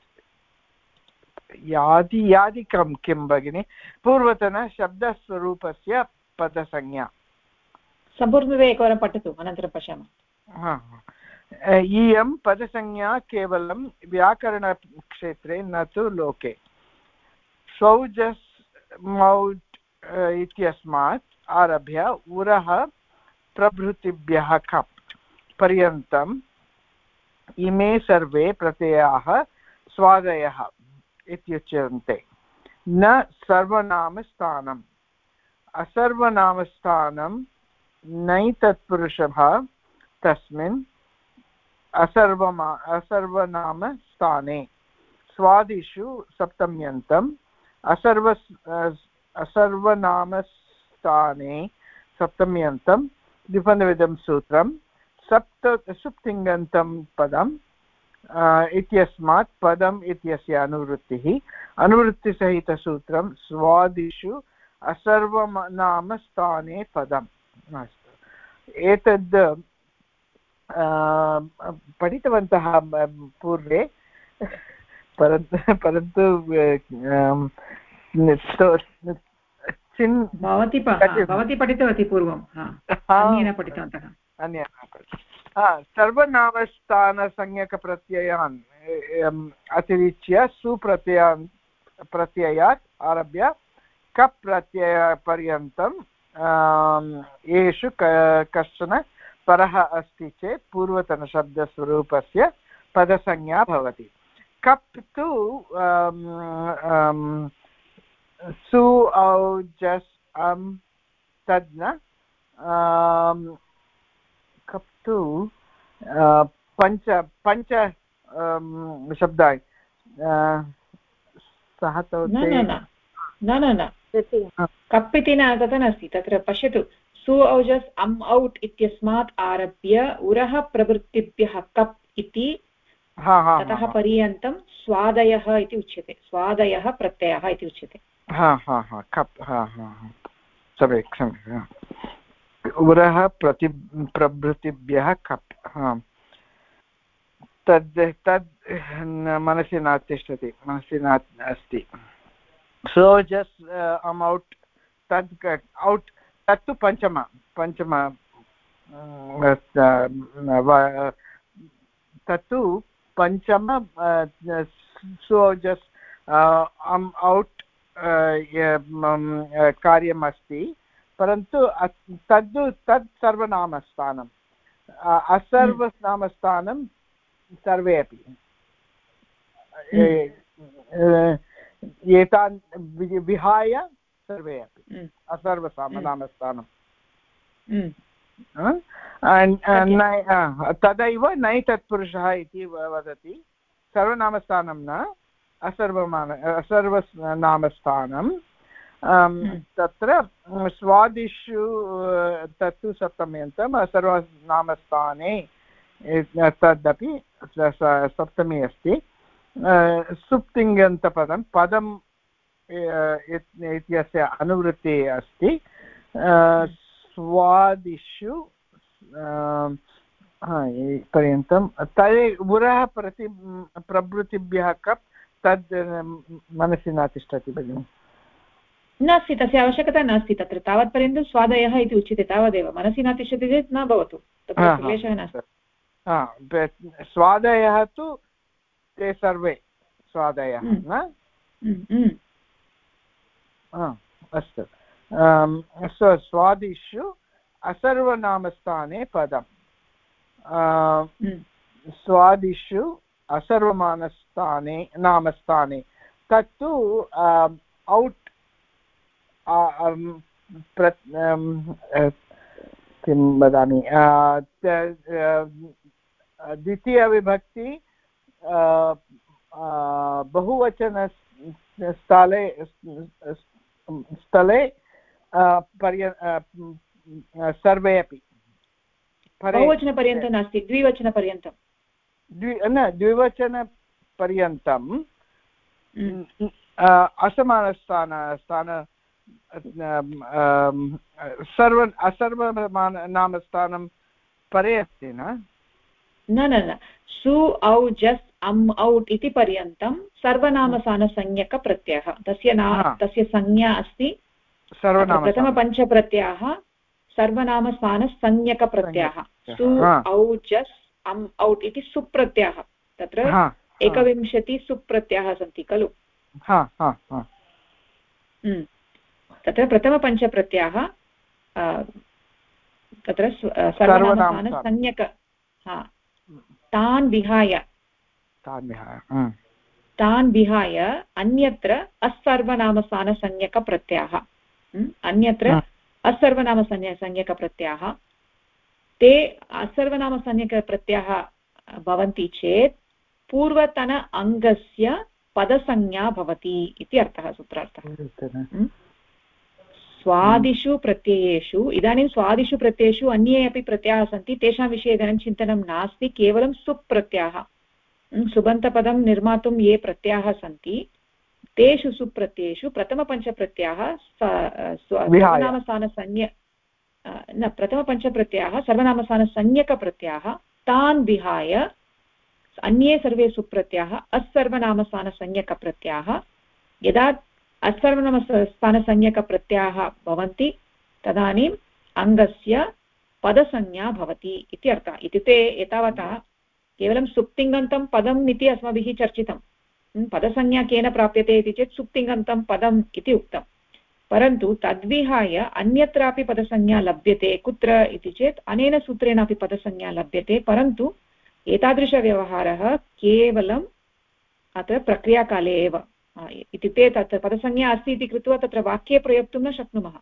[SPEAKER 10] यादि किं भगिनि पूर्वतन शब्दस्वरूपस्य पदसंज्ञा
[SPEAKER 1] सम्पूर्णतया एकवारं पठतु अनन्तरं पश्यामः
[SPEAKER 10] इयं पदसंज्ञा केवलं व्याकरणक्षेत्रे न तु लोके स्वौजस् मौट् इत्यस्मात् आरभ्य उरः प्रभृतिभ्यः कप् पर्यन्तम् इमे सर्वे प्रत्ययाः स्वादयः इत्युच्यन्ते न सर्वनामस्थानम् असर्वनामस्थानं नैतत्पुरुषः तस्मिन् असर्वनामस्थाने स्वादिषु सप्तम्यन्तम् असर्वनामस्थाने सप्तम्यन्तं द्विपदमिदं सूत्रं सुप्तिङन्तं पदम् इत्यस्मात् पदम् इत्यस्य अनुवृत्तिसहितसूत्रं स्वादिषु असर्वनामस्थाने पदम् अस्तु एतद् पठितवन्तः पूर्वे परन्तु
[SPEAKER 1] भवती पठितवती पूर्वं पठितवन्तः
[SPEAKER 10] सर्वनामस्थानसंज्ञकप्रत्ययान् अतिरिच्य प्रत्ययात् आरभ्य कप् प्रत्ययपर्यन्तं येषु कश्चन परः अस्ति चेत् पूर्वतनशब्दस्वरूपस्य पदसंज्ञा भवति कप् तु सु औ जस् तद् न कप् तु पञ्च शब्दाः सः
[SPEAKER 1] न कप् इति न तथा नास्ति तत्र पश्यतु सु औजस् अम् औट् इत्यस्मात् आरभ्य उरः प्रवृत्तिभ्यः कप् इति ततः पर्यन्तं स्वादयः इति उच्यते स्वादयः प्रत्ययः इति उच्यते
[SPEAKER 10] कप् सम्यक् उरः प्रभृतिभ्यः कप् तद् मनसि न तिष्ठति मनसि न अस्ति सो जस् अम् औट् तद् औट् तत्तु पञ्चम तत्तु पञ्चम सो जस् अम् औट् कार्यमस्ति परन्तु तद् सर्वनामस्थानम् असर्वनामस्थानं सर्वे अपि एतान् विहाय सर्वे अपि असर्वनामस्थानं तदैव नै तत्पुरुषः इति वदति सर्वनामस्थानं न असर्वनामस्थानं तत्र स्वादिषु तत्तु सप्तम्यन्तम् असर्वनामस्थाने तदपि सप्तमी अस्ति सुप्तिङन्तपदं पदम् इत्यस्य अनुवृत्तिः अस्ति स्वादिषु पर्यन्तं तर्हि उरः प्रभृतिभ्यः कप् तद् मनसि न तिष्ठति भगिनि
[SPEAKER 1] नास्ति तस्य आवश्यकता नास्ति तत्र तावत्पर्यन्तं स्वादयः इति उच्यते तावदेव मनसि न तिष्ठति चेत् न भवतु तत्र क्लेशः नास्ति
[SPEAKER 10] स्वादयः तु ते सर्वे स्वादयः न अस्तु स्वादिषु असर्वनामस्थाने पदम् स्वादिषु असर्वनामस्थाने तत्तु औट् किं वदामि द्वितीयविभक्ति बहुवचनस्थले सर्वे अपि
[SPEAKER 1] बहुवचनपर्यन्तं नास्ति द्विवचनपर्यन्तं
[SPEAKER 10] द्विवचनपर्यन्तम् असमानस्थान असर्वनामस्थानं परे अस्ति न
[SPEAKER 1] सु औ जस् अम् औट् इति पर्यन्तं सर्वनामस्थानसंज्ञकप्रत्ययः तस्य संज्ञा अस्ति प्रथमपञ्चप्रत्ययाः सर्वनामस्थानसंज्ञकप्रत्ययः सु औ जस् अम् औट् इति सुप्रत्ययः तत्र 21 सुप्रत्ययाः सन्ति खलु तत्र प्रथमपञ्चप्रत्ययाः तत्र सर्वनामस्थानसंज्ञक तान् विहाय अन्यत्र असर्वनामस्थानसंज्ञकप्रत्ययाः असर्वनामसंज्ञकप्रत्ययाः ते असर्वनामसंज्ञकप्रत्ययाः भवन्ति चेत् पूर्वतन अङ्गस्य पदसंज्ञा भवति इति अर्थः सूत्रार्थः स्वादिषु प्रत्ययेषु इदानीं स्वादिषु प्रत्ययेषु अन्ये अपि प्रत्ययाः सन्ति तेषां विषये इदानीं चिन्तनं नास्ति केवलं सुप् प्रत्ययाः सुबन्तपदं निर्मातुं ये प्रत्ययाः सन्ति तेषु सुप्रत्ययेषु प्रथमपञ्चप्रत्ययाः सर्वनामस्थानसंज्ञ न प्रथमपञ्चप्रत्ययाः सर्वनामस्थानसंज्ञकप्रत्ययाः तान् विहाय अन्ये सर्वे सुप्रत्ययाः अस्सर्वनामस्थानसंज्ञकप्रत्ययाः यदा अस्सर्वनामस्थानसंज्ञकप्रत्ययाः भवन्ति तदानीम् अङ्गस्य पदसंज्ञा भवति इति अर्थः इत्युक्ते एतावता केवलं सुप्तिङन्तं पदम् इति अस्माभिः चर्चितं पदसंज्ञा केन प्राप्यते इति चेत् सुप्तिङन्तं पदम् इति उक्तं परन्तु तद्विहाय अन्यत्रापि पदसंज्ञा लभ्यते कुत्र इति चेत् अनेन सूत्रेणापि पदसंज्ञा लभ्यते परन्तु एतादृशव्यवहारः केवलम् अत्र प्रक्रियाकाले एव इत्युक्ते तत् पदसंज्ञा अस्ति इति कृत्वा तत्र वाक्ये प्रयोक्तुं न शक्नुमः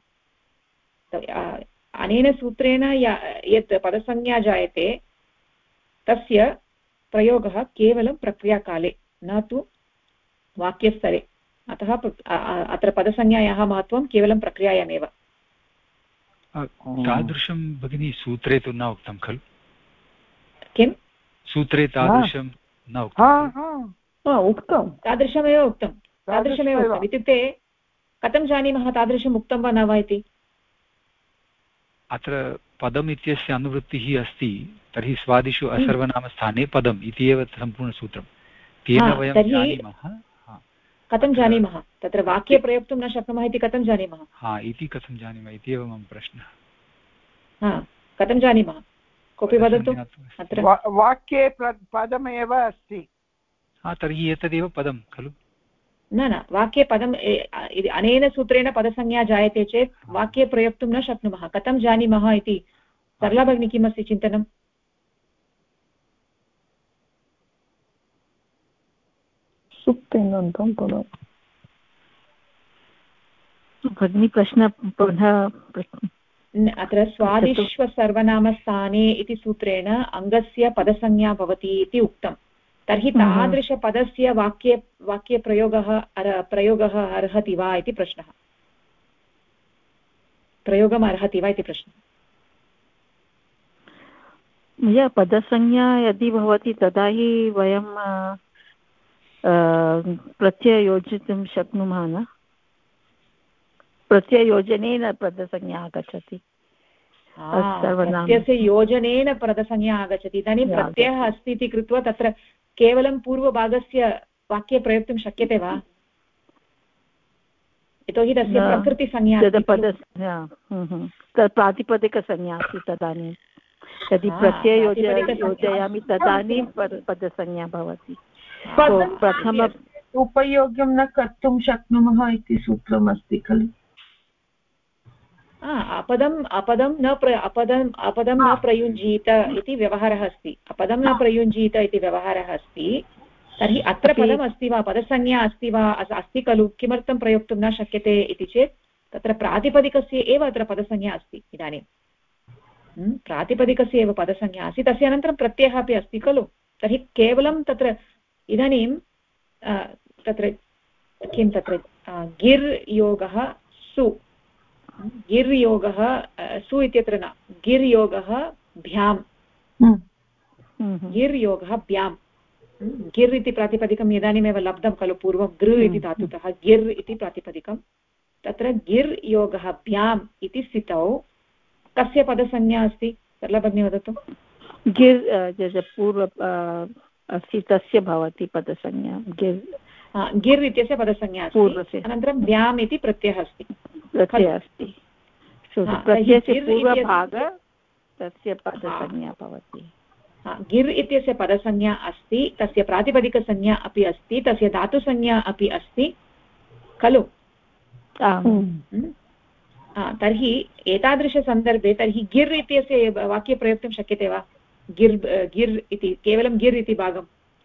[SPEAKER 1] अनेन सूत्रेण यत् पदसंज्ञा जायते तस्य प्रयोगः केवलं प्रक्रियाकाले न तु वाक्यस्तरे अतः अत्र पदसंज्ञायाः महत्त्वं केवलं प्रक्रियायामेव
[SPEAKER 6] तादृशं भगिनी सूत्रे तु न उक्तं खलु
[SPEAKER 1] किं
[SPEAKER 6] सूत्रे तादृशं न
[SPEAKER 9] उक्तं
[SPEAKER 1] तादृशमेव उक्तम् इत्युक्ते कथं जानीमः तादृशम् उक्तं वा न वा इति
[SPEAKER 6] अत्र पदम् इत्यस्य अनुवृत्तिः अस्ति तर्हि स्वादिषु असर्वनामस्थाने पदम् इति एव सम्पूर्णसूत्रं तेन वयं जानीमः
[SPEAKER 1] कथं जानीमः तत्र वाक्ये प्रयोक्तुं न शक्नुमः इति कथं जानीमः
[SPEAKER 6] इति कथं जानीमः इति एव मम प्रश्नः
[SPEAKER 1] कथं जानीमः कोऽपि वदतु अत्र
[SPEAKER 10] वाक्ये पदमेव अस्ति
[SPEAKER 6] तर्हि एतदेव पदं खलु
[SPEAKER 1] न वाक्ये पदम् अनेन सूत्रेण पदसंज्ञा जायते चेत् वाक्ये प्रयोक्तुं न शक्नुमः कथं जानीमः इति सरला भगिनी किमस्ति चिन्तनं
[SPEAKER 9] सुप्तिङन्तं पदम्
[SPEAKER 5] भगिनी प्रश्न पुनः
[SPEAKER 1] अत्र स्वादिष्व सर्वनामस्थाने इति सूत्रेण अङ्गस्य पदसंज्ञा भवति इति उक्तं तर्हि तादृशपदस्य वाक्यप्रयोगः अर्हति वा इति प्रश्नः प्रयोगम् अर्हति वा इति प्रश्नः
[SPEAKER 5] मया पदसंज्ञा यदि भवति तदा हि वयं प्रत्ययोजितुं शक्नुमः न प्रत्ययोजनेन पदसंज्ञा आगच्छति
[SPEAKER 1] प्रत्ययस्य योजनेन पदसंज्ञा आगच्छति इदानीं प्रत्ययः अस्ति इति कृत्वा तत्र केवलं पूर्वभागस्य वाक्ये प्रयोक्तुं शक्यते वा यतोहि तस्य प्रकृतिसंज्ञा
[SPEAKER 5] प्रातिपदिकसंज्ञा अस्ति तदानीं यदि प्रत्ययोजयामि तदानीं पदसंज्ञा भवति
[SPEAKER 3] प्रथम उपयोगं न कर्तुं शक्नुमः इति सूत्रमस्ति खलु
[SPEAKER 1] अपदं न प्रयुञ्जीत इति व्यवहारः अस्ति अपदं न प्रयुञ्जीत इति व्यवहारः अस्ति तर्हि अत्र पदम् अस्ति वा पदसंज्ञा अस्ति वा अस्ति खलु किमर्थं प्रयोक्तुं न शक्यते इति चेत् तत्र प्रातिपदिकस्य एव अत्र पदसंज्ञा अस्ति इदानीं प्रातिपदिकस्य एव पदसंज्ञा अस्ति तस्य अनन्तरं प्रत्ययः अपि अस्ति खलु तर्हि केवलं तत्र इदानीं तत्र किं तत्र गिर् योगः सु गिर् योगः सु इत्यत्र न गिर् योगः भ्यां गिर् योगः भ्यां गिर् इति प्रातिपदिकम् इदानीमेव लब्धं खलु पूर्वं गृ इति धातुतः गिर् इति प्रातिपदिकं तत्र गिर् योगः भ्याम् इति स्थितौ कस्य पदसंज्ञा अस्ति सरला भगिनी वदतु
[SPEAKER 5] गिर् पूर्व अस्ति तस्य भवति पदसंज्ञा
[SPEAKER 1] गिर् इत्यस्य पदसंज्ञा अस्ति अनन्तरं भ्याम् इति प्रत्ययः अस्ति
[SPEAKER 5] प्रत्ययस्य पूर्वभागः तस्य पदसंज्ञा भवति
[SPEAKER 1] गिर् इत्यस्य पदसंज्ञा अस्ति तस्य प्रातिपदिकसंज्ञा अपि अस्ति तस्य धातुसंज्ञा अपि अस्ति खलु तर्हि एतादृशसन्दर्भे तर्हि गिर् इत्यस्य वाक्ये प्रयोक्तुं शक्यते वा गिर् इति केवलं गिर् इति भागं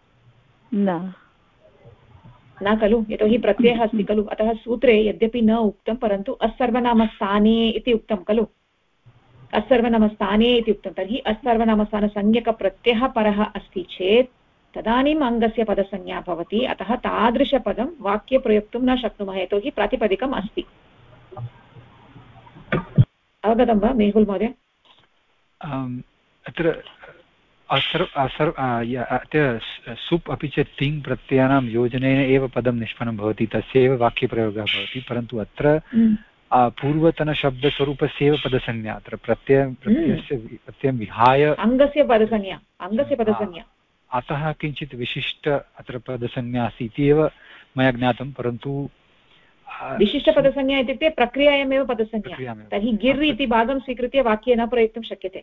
[SPEAKER 1] न खलु यतोहि प्रत्ययः अस्ति खलु अतः सूत्रे यद्यपि न उक्तं परन्तु अस्सर्वनामस्थाने इति उक्तं खलु अस्सर्वनामस्थाने इति उक्तं तर्हि अस्सर्वनामस्थानसंज्ञकप्रत्ययः परः अस्ति चेत् तदानीम् अङ्गस्य पदसंज्ञा भवति। अतः तादृशपदं वाक्ये प्रयोक्तुं न शक्नुमः, यतोहि प्रातिपदिकम् अस्ति। अवगतं वा मेहुल् महोदय?
[SPEAKER 6] अत्र सुप् अपि च तिङ् प्रत्ययानां योजनेन एव पदं निष्पन्नं भवति, तस्य एव वाक्यप्रयोगः भवति। परन्तु अत्र पूर्वतनशब्दस्वरूपस्य एव पदसंज्ञा, अत्र प्रत्ययं विहाय
[SPEAKER 1] अङ्गस्य पदसंज्ञा,
[SPEAKER 6] अतः किञ्चित् विशिष्ट अत्र पदसंज्ञा अस्ति इति एव मया ज्ञातं। परन्तु
[SPEAKER 1] विशिष्टपदसंज्ञा इत्युक्ते प्रक्रियायामेव पदसंज्ञा, तर्हि गिर् इति भागं स्वीकृत्य वाक्ये न प्रयोक्तुं शक्यते।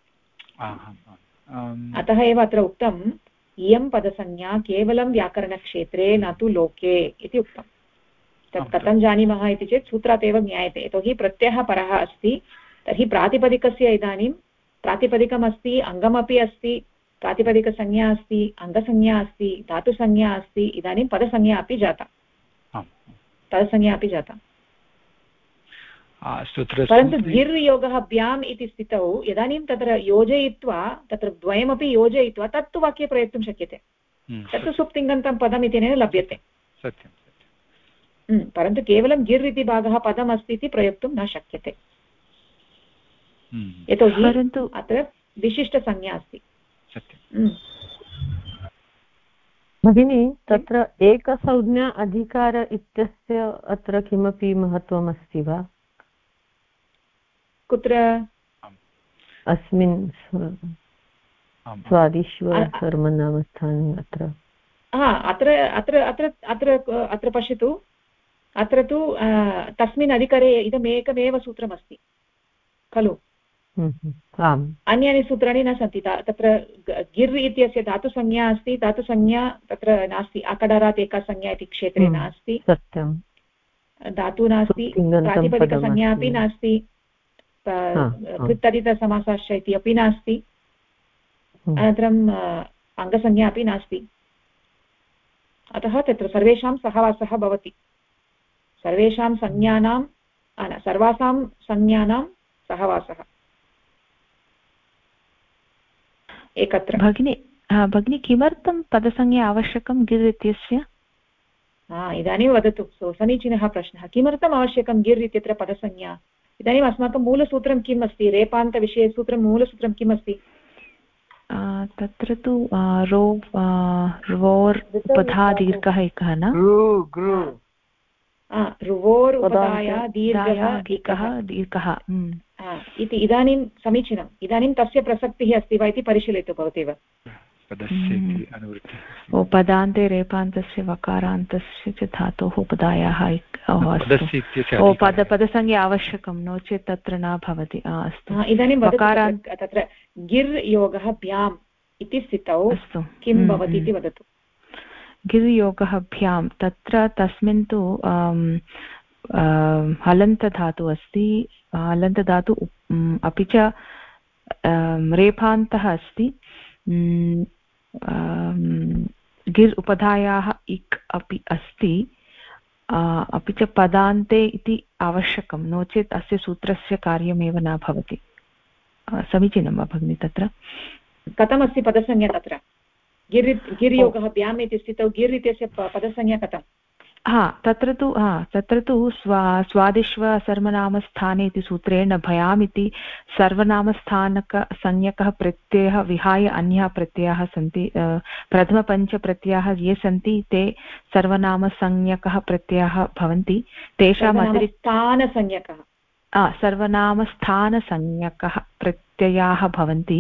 [SPEAKER 1] अतः एव अत्र उक्तम् इयं पदसंज्ञा केवलं व्याकरणक्षेत्रे न तु लोके इति उक्तम्। तत् कथं जानीमः इति चेत् सूत्रात् एव ज्ञायते। यतोहि प्रत्ययः परः अस्ति, तर्हि प्रातिपदिकस्य इदानीं प्रातिपदिकम् अस्ति, अङ्गमपि अस्ति, प्रातिपदिकसंज्ञा अस्ति, अङ्गसंज्ञा अस्ति, धातुसंज्ञा अस्ति, इदानीं पदसंज्ञा अपि जाता, पदसंज्ञा अपि जाता। परन्तु गिर् योगः भ्याम् इति स्थितौ इदानीं तत्र योजयित्वा, तत्र द्वयमपि योजयित्वा तत्तु वाक्ये प्रयोक्तुं शक्यते। तत्तु सुप्तिङन्तं पदम् इत्यनेन लभ्यते। परन्तु केवलं गिर् इति भागः पदम् अस्ति इति प्रयोक्तुं न शक्यते, यतोहि अत्र विशिष्टसंज्ञा अस्ति।
[SPEAKER 8] भगिनी, तत्र एकसंज्ञा अधिकार इत्यस्य अत्र किमपि महत्त्वमस्ति वा?
[SPEAKER 1] कुत्र?
[SPEAKER 8] अस्मिन् स्वादिश्व सर्वनामस्थाने अत्र।
[SPEAKER 1] अत्र अत्र अत्र अत्र अत्र पश्यतु, अत्र तु तस्मिन् अधिकरे इदमेकमेव सूत्रमस्ति खलु? अन्यानि सूत्राणि न सन्ति। तत्र गिर् इत्यस्य धातुसंज्ञा अस्ति, धातुसंज्ञा तत्र नास्ति, अकडारात् एका संज्ञा इति क्षेत्रे नास्ति,
[SPEAKER 8] सत्यं
[SPEAKER 1] धातु नास्ति, प्रातिपदिकसंज्ञा अपि नास्ति, कृत्तदितसमासश्च इति अपि नास्ति, अनन्तरम् अङ्गसंज्ञा अपि नास्ति। अतः तत्र सर्वेषां सहवासः भवति, सर्वेषां संज्ञानां सर्वासां संज्ञानां सहवासः एकत्र।
[SPEAKER 4] भगिनी किमर्थं पदसंज्ञा आवश्यकं गिर् इत्यस्य?
[SPEAKER 1] इदानीं वदतु, समीचीनः प्रश्नः। किमर्थम् आवश्यकं गिर् इत्यत्र पदसंज्ञा? इदानीम् अस्माकं मूलसूत्रं किम् अस्ति? रेपान्तविषये सूत्रं मूलसूत्रं किम् अस्ति?
[SPEAKER 4] तत्र तु रोर् उपधा दीर्घः एकः न?
[SPEAKER 1] रुवोर् उपधाया दीर्घः इति। इदानीं समीचीनम्। इदानीं तस्य प्रसक्तिः अस्ति वा इति परिशीलयतु भवतीव।
[SPEAKER 4] पदान्ते रेपान्तस्य वकारान्तस्य च धातोः उपधायाः पदसंज्ञा आवश्यकं, नो चेत् तत्र न भवति। अस्तु,
[SPEAKER 1] इदानीं तत्र गिर् योगः भ्याम् इति स्थितौ किं भवति इति वदतु।
[SPEAKER 4] गिर् योगः भ्याम्, तत्र तस्मिन् तु हलन्तधातु अस्ति, हलन्तधातु अपि च रेफान्तः अस्ति, गिर् उपधायाः इक् अपि अस्ति, अपि च पदान्ते इति आवश्यकं, नो चेत् अस्य सूत्रस्य कार्यमेव न भवति। समीचीनं वा भगिनी? तत्र
[SPEAKER 1] कथमस्ति पदसंज्ञा? तत्र गिर् योगः भ्याम् इति स्थितौ गिर् इत्यस्य पदसंज्ञा कथम्?
[SPEAKER 4] तत्र तु स्वादिश्व सर्वनामस्थाने इति सूत्रेण भयाम् इति सर्वनामस्थानकसंज्ञकः प्रत्ययः विहाय अन्याः प्रत्ययाः सन्ति। प्रथमपञ्चप्रत्ययाः ये सन्ति ते सर्वनामसंज्ञकः प्रत्ययाः भवन्ति। तेषाम् सर्वनामस्थानसंज्ञकः प्रत्ययाः भवन्ति।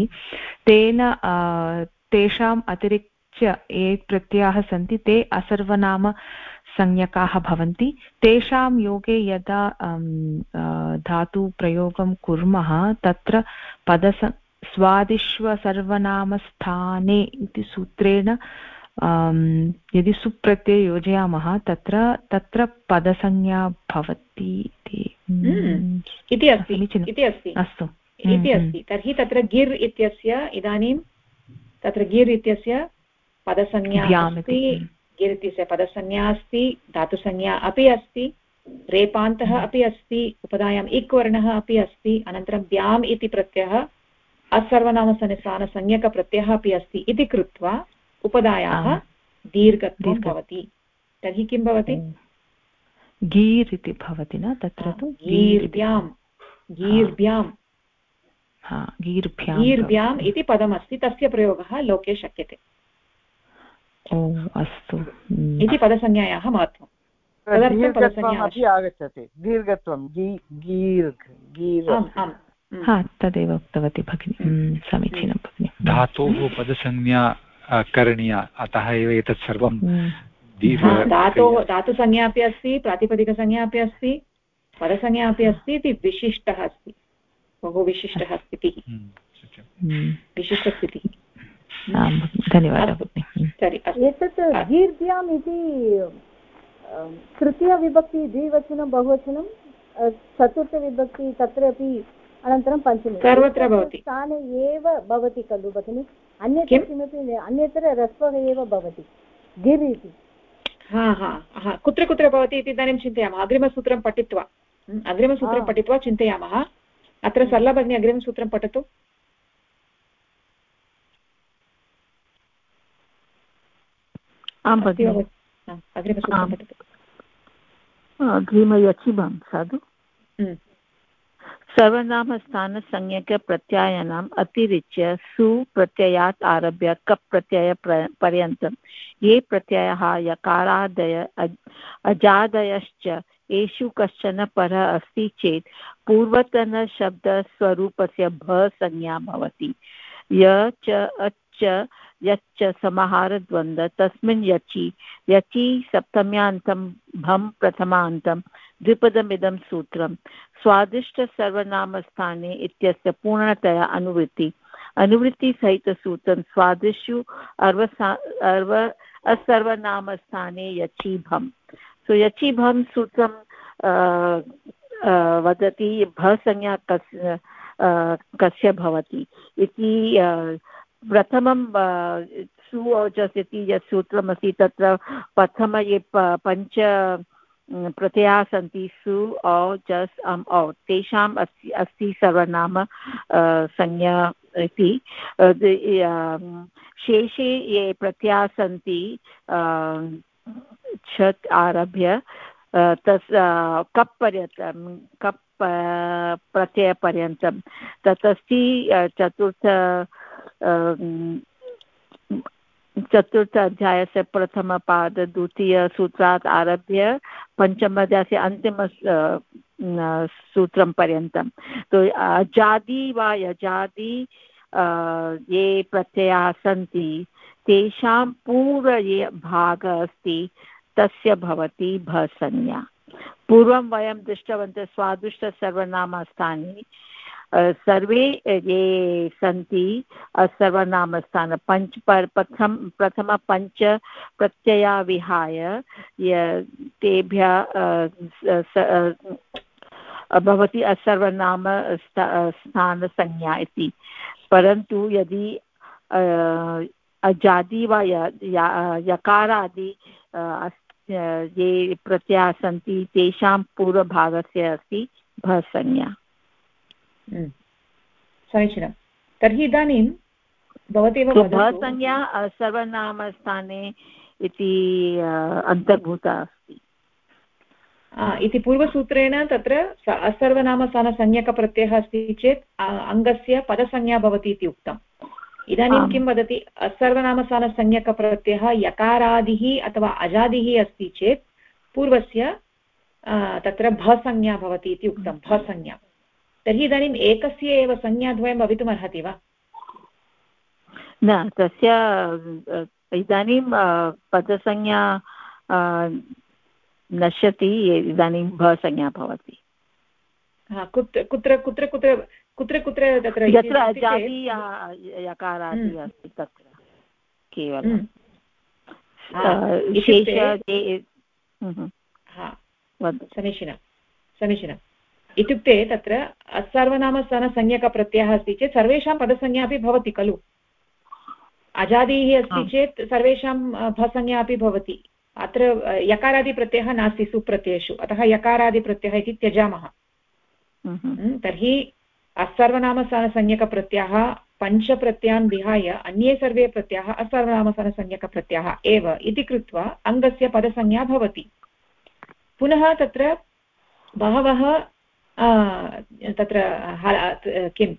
[SPEAKER 4] तेषाम् अतिरिच्य ये प्रत्ययाः सन्ति ते असर्वनाम संज्ञकाः भवन्ति। तेषां योगे यदा धातुप्रयोगं कुर्मः तत्र स्वादिश्व सर्वनामस्थाने इति सूत्रेण यदि सुप्रत्यय योजयामः तत्र पदसंज्ञा भवति
[SPEAKER 1] इति अस्ति।
[SPEAKER 4] अस्तु,
[SPEAKER 1] तर्हि तत्र गिर् इत्यस्य इदानीं तत्र गिर् इत्यस्य पदसंज्ञा अस्ति, गिर् इत्यस्य पदसंज्ञा अस्ति, धातुसंज्ञा अपि अस्ति, रेपान्तः अपि अस्ति, उपधायाम् इक् वर्णः अपि अस्ति, अनन्तरं भ्याम् इति प्रत्ययः असर्वनामस्थानसंज्ञकप्रत्ययः अपि अस्ति इति कृत्वा उपधायाः दीर्घत्वं भवति। तर्हि किं भवति?
[SPEAKER 4] गीर् इति भवति न तत्र तु
[SPEAKER 1] गीर्भ्याम् इति पदमस्ति, तस्य प्रयोगः लोके शक्यते।
[SPEAKER 4] अस्तु
[SPEAKER 1] इति पदसंज्ञायाः महत्त्वं।
[SPEAKER 10] दीर्घत्वमपि आगच्छति, दीर्घत्वं
[SPEAKER 4] तदेव उक्तवती भगिनी। समीचीनं भगिनि।
[SPEAKER 6] धातोः पदसंज्ञा करणीया, अतः एव एतत् सर्वं
[SPEAKER 1] धातुसंज्ञा अपि अस्ति, प्रातिपदिकसंज्ञा अपि अस्ति, पदसंज्ञा अपि अस्ति इति विशिष्टः अस्ति, बहु विशिष्टः स्थितिः, विशिष्टस्थितिः।
[SPEAKER 4] धन्यवादः।
[SPEAKER 2] एतत् दीर्घ्याम् इति तृतीयविभक्ति द्विवचनं बहुवचनं, चतुर्थविभक्ति तत्र अपि, अनन्तरं पञ्चमी
[SPEAKER 1] सर्वत्र भवति,
[SPEAKER 2] स्थाने एव भवति खलु भगिनि? अन्यत्र किमपि अन्यत्र ह्रस्वः एव भवति गिर् इति।
[SPEAKER 1] कुत्र कुत्र भवति इति इदानीं चिन्तयामः। अग्रिमसूत्रं पठित्वा चिन्तयामः। अत्र सरला भगिनी अग्रिमसूत्रं पठतु। अग्रिमसूत्रं पठतु।
[SPEAKER 5] अग्रिमयचिभं साधु। सर्वनामस्थानसंज्ञकप्रत्ययानाम् अतिरिच्य सु प्रत्ययात् आरभ्य कप् प्रत्ययपर्यन्तं ये प्रत्ययाः यकारादय अजादयश्च येषु कश्चन परः अस्ति चेत् पूर्वतनशब्दस्वरूपस्य भ संज्ञा भवति। य च अच्च यच्च समाहारद्वन्द्व तस्मिन् यचि सप्तम्यान्तं भं प्रथमान्तं द्विपदमिदं सूत्रं स्वादिष्टसर्वनामस्थाने इत्यस्य पूर्णतया अनुवृत्तिसहितसूत्रं स्वादिषु असर्वनामस्थाने यचि भं सूत्रं वदति भसंज्ञा कस्य भवति इति। प्रथमं सु औजस् इति यत् सूत्रमस्ति तत्र प्रथम ये पञ्च प्रत्ययाः सन्ति सु औजस् औ तेषाम् अस्ति सर्वनाम संज्ञा इति। शेषे ये प्रत्ययाः सन्ति छत् आरभ्य तस् कप् पर्यन्तं कप् प्रत्ययपर्यन्तं तदस्ति चतुर्थ अध्यायस्य प्रथमपाद द्वितीयसूत्रात् आरभ्य पञ्चमाध्यायस्य अन्तिम सूत्रं पर्यन्तं। तो अजादि वा यजादि ये प्रत्ययाः सन्ति तेषां पूर्व ये भागः अस्ति तस्य भवति भसंज्ञा। पूर्वं वयं दृष्टवन्तः स्वादिष्टसर्वनामस्थाने सर्वे ये सन्ति सर्वनामस्थान प्रथम पञ्च प्रत्यया विहाय तेभ्यः भवति असर्वनाम स्थानसंज्ञा इति। परन्तु यदि अजादि वा यकारादि ये प्रत्ययाः सन्ति तेषां पूर्वभागस्य अस्ति भसंज्ञा।
[SPEAKER 1] समीचीनं। तर्हि इदानीं भवतेव
[SPEAKER 5] भसंज्ञा सर्वनामस्थाने इति अन्तर्भूता अस्ति
[SPEAKER 1] इति पूर्वसूत्रेण तत्र असर्वनामस्थानसंज्ञकप्रत्ययः अस्ति चेत् अङ्गस्य पदसंज्ञा भवति इति उक्तम्। इदानीं किं वदति? असर्वनामस्थानसंज्ञकप्रत्ययः यकारादिः अथवा अजादिः अस्ति चेत् पूर्वस्य तत्र भसंज्ञा भवति इति उक्तं, भसंज्ञा। तर्हि इदानीम् एकस्य एव संज्ञाद्वयं भवितुम् अर्हति वा?
[SPEAKER 5] न, तस्य इदानीं पदसंज्ञा नश्यति, इदानीं भसंज्ञा भवति।
[SPEAKER 1] कुत्र कुत्र कुत्र कुत्र कुत्र कुत्र तत्र
[SPEAKER 5] यत्र अजादि यकारादि अस्ति तत्र केवलं
[SPEAKER 1] समीचीनं समीचीनम्। इत्युक्ते तत्र असर्वनामस्थानसंज्ञकप्रत्ययः अस्ति चेत् सर्वेषां पदसंज्ञा अपि भवति खलु। अजादिः अस्ति चेत् सर्वेषां भसंज्ञा अपि भवति। अत्र यकारादिप्रत्ययः नास्ति सुप्रत्ययेषु, अतः यकारादिप्रत्ययः इति त्यजामः। तर्हि असर्वनामस्थानसंज्ञकप्रत्ययः पञ्चप्रत्ययान् विहाय अन्ये सर्वे प्रत्ययाः असर्वनामसानसंज्ञकप्रत्ययाः एव इति कृत्वा अङ्गस्य पदसंज्ञा भवति। पुनः तत्र बहवः तत्र किम्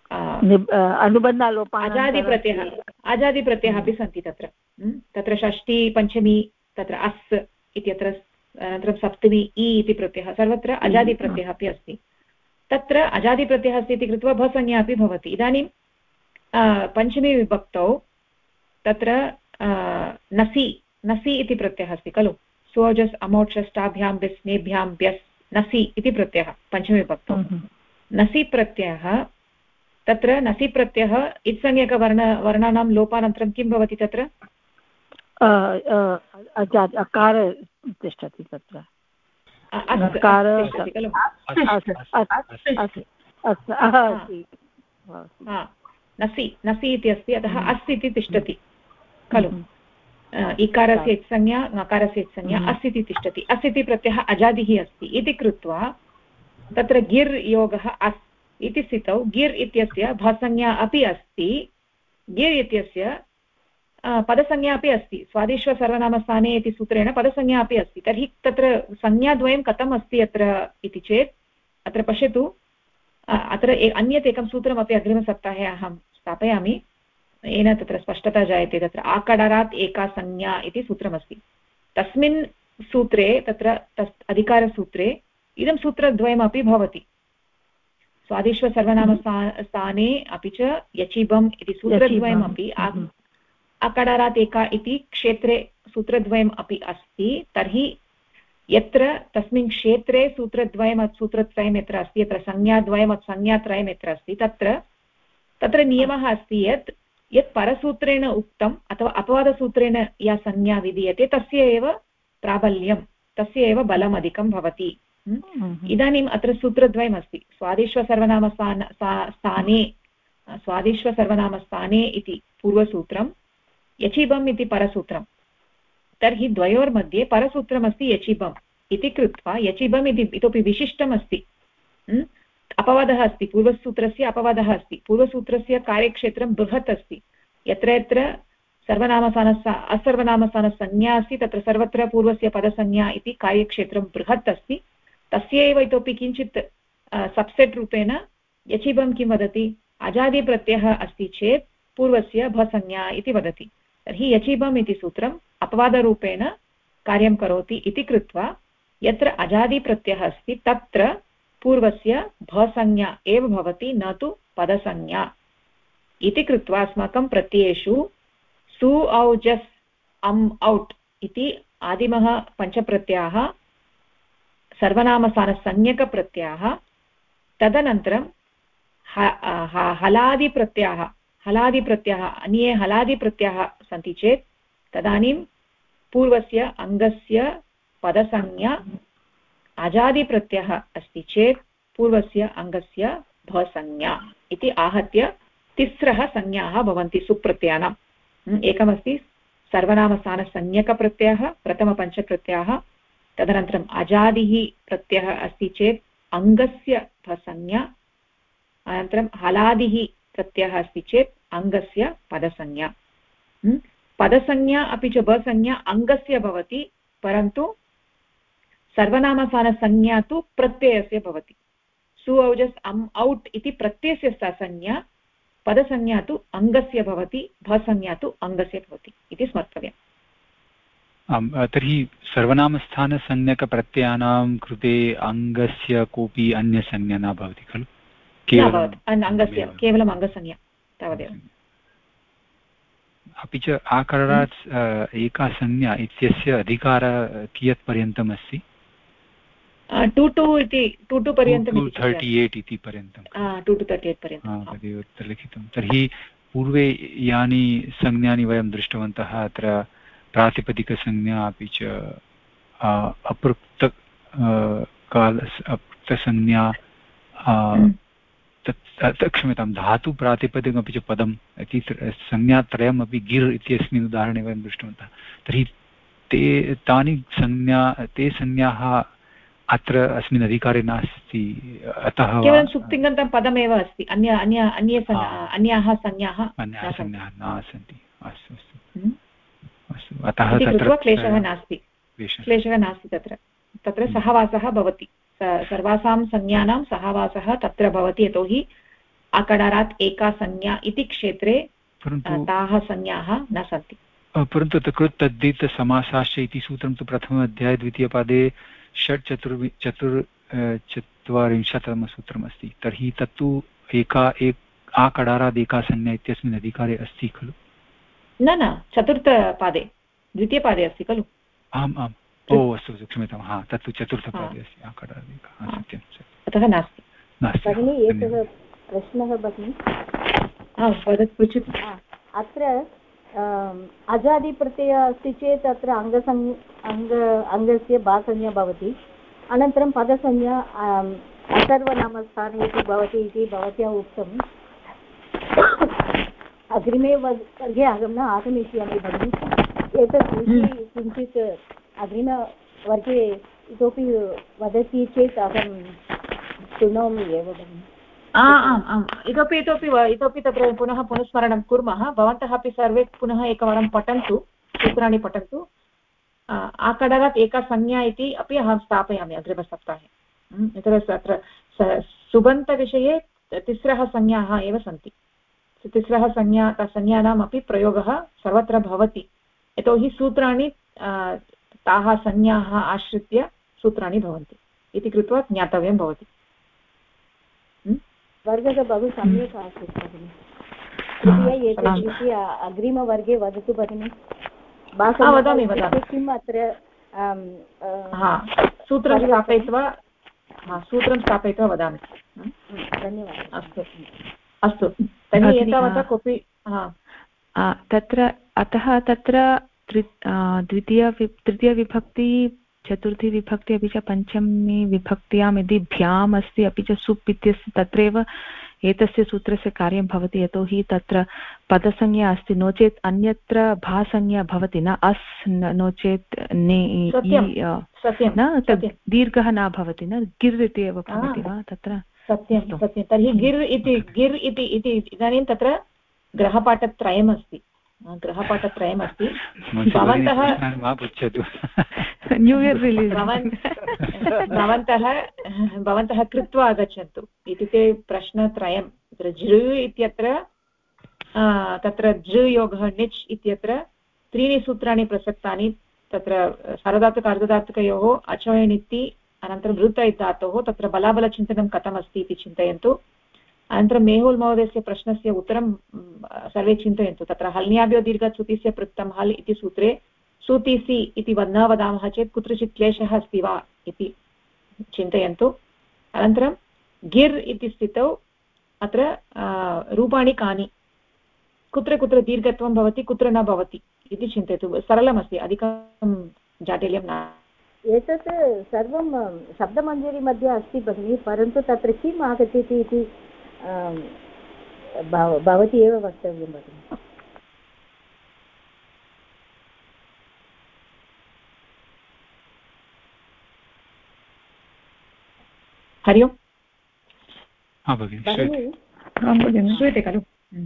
[SPEAKER 1] अजादिप्रत्ययः अपि सन्ति तत्र षष्ठी पञ्चमी तत्र अस् इत्यत्र अनन्तरं सप्तमी इ इति प्रत्ययः सर्वत्र अजादिप्रत्ययः अपि अस्ति। तत्र अजादिप्रत्ययः अस्ति इति कृत्वा भसंज्ञा अपि भवति। इदानीं पञ्चमी विभक्तौ तत्र नसि नसि इति प्रत्ययः अस्ति खलु। सोजस् अमौट् षष्ठाभ्यां बिस्नेभ्यां ब्यस् नसि इति प्रत्ययः पञ्चमी विभक्तौ। नसि प्रत्ययः तत्र नसि प्रत्ययः इत्संज्ञकवर्णानां लोपानन्तरं किं भवति तत्र
[SPEAKER 5] अकार तिष्ठति तत्र
[SPEAKER 1] नसि नसि इति अस्ति अतः अस् इति तिष्ठति खलु। इकारस्य इत्संज्ञा नकारस्य इत्संज्ञा अस् इति तिष्ठति। अस् इति प्रत्ययः अजादिः अस्ति इति कृत्वा तत्र गिर् योगः अस् इति स्थितौ गिर् इत्यस्य भसंज्ञा अपि अस्ति, गिर् इत्यस्य पदसंज्ञा अपि अस्ति। स्वादिष्वसर्वनामस्थाने इति सूत्रेण पदसंज्ञा अपि अस्ति। तर्हि तत्र संज्ञाद्वयं कथम् अस्ति अत्र इति चेत् अत्र पश्यतु, अत्र अन्यत् एकं सूत्रमपि अग्रिमसप्ताहे अहं स्थापयामि, येन तत्र स्पष्टता जायते। तत्र आकडारात् एका संज्ञा इति सूत्रमस्ति। तस्मिन् सूत्रे तत्र अधिकारसूत्रे इदं सूत्रद्वयमपि भवति। स्वादिष्वसर्वनामस्थाने अपि च यचिबम् इति सूत्रद्वयमपि अकडारात् एका इति क्षेत्रे सूत्रद्वयम् अपि अस्ति। तर्हि यत्र तस्मिन् क्षेत्रे सूत्रत्रयम् यत्र अस्ति, यत्र संज्ञाद्वयम् संज्ञात्रयम् यत्र अस्ति, तत्र नियमः अस्ति यत् परसूत्रेण उक्तम् अथवा अपवादसूत्रेण या संज्ञा विधीयते तस्य एव प्राबल्यं, तस्य एव बलम् अधिकं भवति। इदानीम् अत्र सूत्रद्वयम् अस्ति। स्वादिष्वसर्वनामस्थाने इति पूर्वसूत्रं, यचिबम् इति परसूत्रं। तर्हि द्वयोर्मध्ये परसूत्रमस्ति यचिबम् इति कृत्वा यचिबम् इति इतोपि विशिष्टम् अस्ति। अपवादः अस्ति, पूर्वसूत्रस्य अपवादः अस्ति। पूर्वसूत्रस्य कार्यक्षेत्रं बृहत् अस्ति। यत्र यत्र असर्वनामस्थानसंज्ञा अस्ति तत्र सर्वत्र पूर्वस्य पदसंज्ञा इति कार्यक्षेत्रं बृहत् अस्ति। तस्य एव इतोपि किञ्चित् सब्सेट् रूपेण यचिबं किं वदति, अजादिप्रत्ययः अस्ति चेत् पूर्वस्य भसंज्ञा इति वदति। तर्हि यचिबम् इति सूत्रम् अपवादरूपेण कार्यं करोति इति कृत्वा यत्र अजादिप्रत्ययः अस्ति तत्र पूर्वस्य भसंज्ञा एव भवति, न तु पदसंज्ञा इति कृत्वा अस्माकं प्रत्ययेषु सु औजस् अम् औट् इति आदिमः पञ्चप्रत्ययाः सर्वनामस्थानसंज्ञकप्रत्ययाः, तदनन्तरं हलादिप्रत्ययाः अन्ये हलादिप्रत्ययाः सन्ति चेत् तदानीं पूर्वस्य अङ्गस्य पदसंज्ञा, अजादिप्रत्ययः अस्ति चेत् पूर्वस्य अङ्गस्य भसंज्ञा इति आहत्य तिस्रः संज्ञाः भवन्ति सुप्रत्ययानाम्। एकमस्ति सर्वनामस्थानसंज्ञकप्रत्ययः प्रथमपञ्चप्रत्ययाः, तदनन्तरम् अजादिः प्रत्ययः अस्ति चेत् अङ्गस्य भसंज्ञा, अनन्तरं हलादिः प्रत्ययः अस्ति चेत् अङ्गस्य पदसंज्ञा। पदसंज्ञा अपि च भसंज्ञा अङ्गस्य भवति, परन्तु सर्वनामस्थानसंज्ञा तु प्रत्ययस्य भवति। सु औजस् अम् औट् इति प्रत्ययस्य सा संज्ञा, पदसंज्ञा तु अङ्गस्य भवति, भसंज्ञा तु अङ्गस्य भवति इति स्मर्तव्यम्।
[SPEAKER 6] तर्हि सर्वनामस्थानसंज्ञकप्रत्ययानां कृते अङ्गस्य कोऽपि अन्यसंज्ञा न भवति खलु,
[SPEAKER 1] अङ्गस्य केवलम् अङ्गसंज्ञा तावदेव।
[SPEAKER 6] अपि च आकरात् एका संज्ञा इत्यस्य अधिकारः कियत् पर्यन्तम् अस्ति?
[SPEAKER 1] 2 पर्यन्तं
[SPEAKER 6] 238 इति पर्यन्तं
[SPEAKER 1] 238 पर्यन्तं
[SPEAKER 6] तदेव अत्र लिखितं। तर्हि पूर्वे यानि संज्ञानि वयं दृष्टवन्तः, अत्र प्रातिपदिकसंज्ञा अपि च अपृक्तसंज्ञा, क्षम्यतां धातुप्रातिपदिकम् अपि च पदम् इति संज्ञात्रयम् अपि गिर् इत्यस्मिन् उदाहरणे वयं दृष्टवन्तः। तर्हि ते संज्ञाः अत्र अस्मिन् अधिकारे नास्ति अतः
[SPEAKER 1] केवलं सुप्तिङन्तं पदमेव अस्ति अन्याः संज्ञाः
[SPEAKER 6] न सन्ति अस्तु अस्तु अस्तु अतः
[SPEAKER 1] कृत्वा क्लेशः नास्ति तत्र सहवासः भवति सर्वासां संज्ञानां सहवासः तत्र भवति यतोहि अकडारात् एका संज्ञा इति क्षेत्रे ताः संज्ञाः न सन्ति
[SPEAKER 6] परन्तु कृत् तद्धित समासाश्च इति सूत्रं तु प्रथम अध्याये द्वितीयपादे 4 सूत्रमस्ति तर्हि तत्तु आकडारात् एका संज्ञा इत्यस्मिन् अधिकारे अस्ति खलु
[SPEAKER 1] न चतुर्थपादे द्वितीयपादे अस्ति खलु
[SPEAKER 6] आम् आम् ओ अस्तु क्षम्यतां हा तत्तु चतुर्थपादे अस्ति आकडारात् एका सत्यं
[SPEAKER 1] अतः नास्ति
[SPEAKER 2] एकः प्रश्नः भगिनि अत्र अजादिप्रत्ययः अस्ति चेत् अत्र अङ्गस्य भासंज्ञा भवति अनन्तरं पदसंज्ञा अथर्वनामस्थाने इति भवति इति भवत्या उक्तम् अग्रिमे वर्गे अहं न आगमिष्यामि भगिनि एतत् विषये किञ्चित् अग्रिमवर्गे इतोपि वदति चेत् अहं शृणोमि एव भगिनि
[SPEAKER 1] आम् आम् इतोपि तत्र पुनः पुनस्मरणं कुर्मः भवन्तः अपि सर्वे पुनः एकवारं पठन्तु सूत्राणि पठन्तु आकडारात् एका संज्ञा इति अपि अहं स्थापयामि अग्रिमसप्ताहे अत्र सुबन्तविषये तिस्रः संज्ञाः एव सन्ति तिस्रः संज्ञानाम् अपि प्रयोगः सर्वत्र भवति यतोहि सूत्राणि ताः संज्ञाः आश्रित्य सूत्राणि भवन्ति इति कृत्वा ज्ञातव्यं भवति
[SPEAKER 2] वर्गः बहु सम्यक् आसीत् भगिनि कृपया एतत् विषये अग्रिमवर्गे वदतु भगिनि
[SPEAKER 1] वदामि
[SPEAKER 2] किम् अत्र
[SPEAKER 1] सूत्रं स्थापयित्वा वदामि
[SPEAKER 2] धन्यवादः
[SPEAKER 1] अस्तु तर्हि एतावता कोऽपि
[SPEAKER 4] तत्र अतः तत्र तृतीयविभक्ति चतुर्थी विभक्ति अपि च पञ्चमी विभक्त्यां यदि भ्याम् अस्ति अपि च सुप् इत्यस्य तत्रैव एतस्य सूत्रस्य कार्यं भवति यतोहि तत्र पदसंज्ञा अस्ति नो चेत् अन्यत्र भासंज्ञा भवति न अस् नो चेत् न दीर्घः न भवति न गिर् इति एव भवति वा तत्र
[SPEAKER 1] सत्यं तर्हि गिर् इति इदानीं तत्र गृहपाठत्रयमस्ति
[SPEAKER 4] न्यू इयर् रिलीस्
[SPEAKER 1] भवन्तः कृत्वा आगच्छन्तु इत्युक्ते प्रश्नत्रयं तत्र जृ इत्यत्र तत्र जृयोगः निच् इत्यत्र त्रीणि सूत्राणि प्रसक्तानि तत्र सार्वधातुक अर्धधातुकयोः अचोयणिति अनन्तरं वृत्त धातोः तत्र बलाबलचिन्तनं कथमस्ति इति चिन्तयन्तु अनन्तरं मेहुल् महोदयस्य प्रश्नस्य उत्तरं सर्वे चिन्तयन्तु तत्र हल्न्याभ्यो दीर्घसुतिस्य पृक्तं हल् इति सूत्रे सुतिसि इति न वदामः चेत् कुत्रचित् क्लेशः अस्ति वा इति चिन्तयन्तु अनन्तरं गिर् इति स्थितौ अत्र रूपाणि कानि कुत्र कुत्र दीर्घत्वं भवति कुत्र न भवति इति चिन्तयतु सरलमस्ति अधिकं जाटिल्यं न
[SPEAKER 2] एतत् सर्वं शब्दमञ्जरी मध्ये अस्ति भगिनि परन्तु तत्र किम् आगच्छति इति भवती एव वक्तव्यं भगिनि
[SPEAKER 1] हरि ओम्
[SPEAKER 6] श्रूयते
[SPEAKER 1] खलु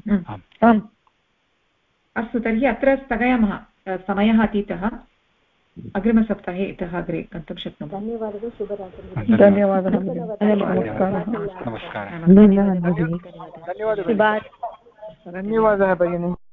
[SPEAKER 1] अस्तु तर्हि अत्र स्थगयामः समयः अतीतः अग्रिमसप्ताहे इतः अग्रे गन्तुं शक्नुमः
[SPEAKER 2] धन्यवादः शुभरात्रिः
[SPEAKER 9] धन्यवादः
[SPEAKER 10] धन्यवादः भगिनी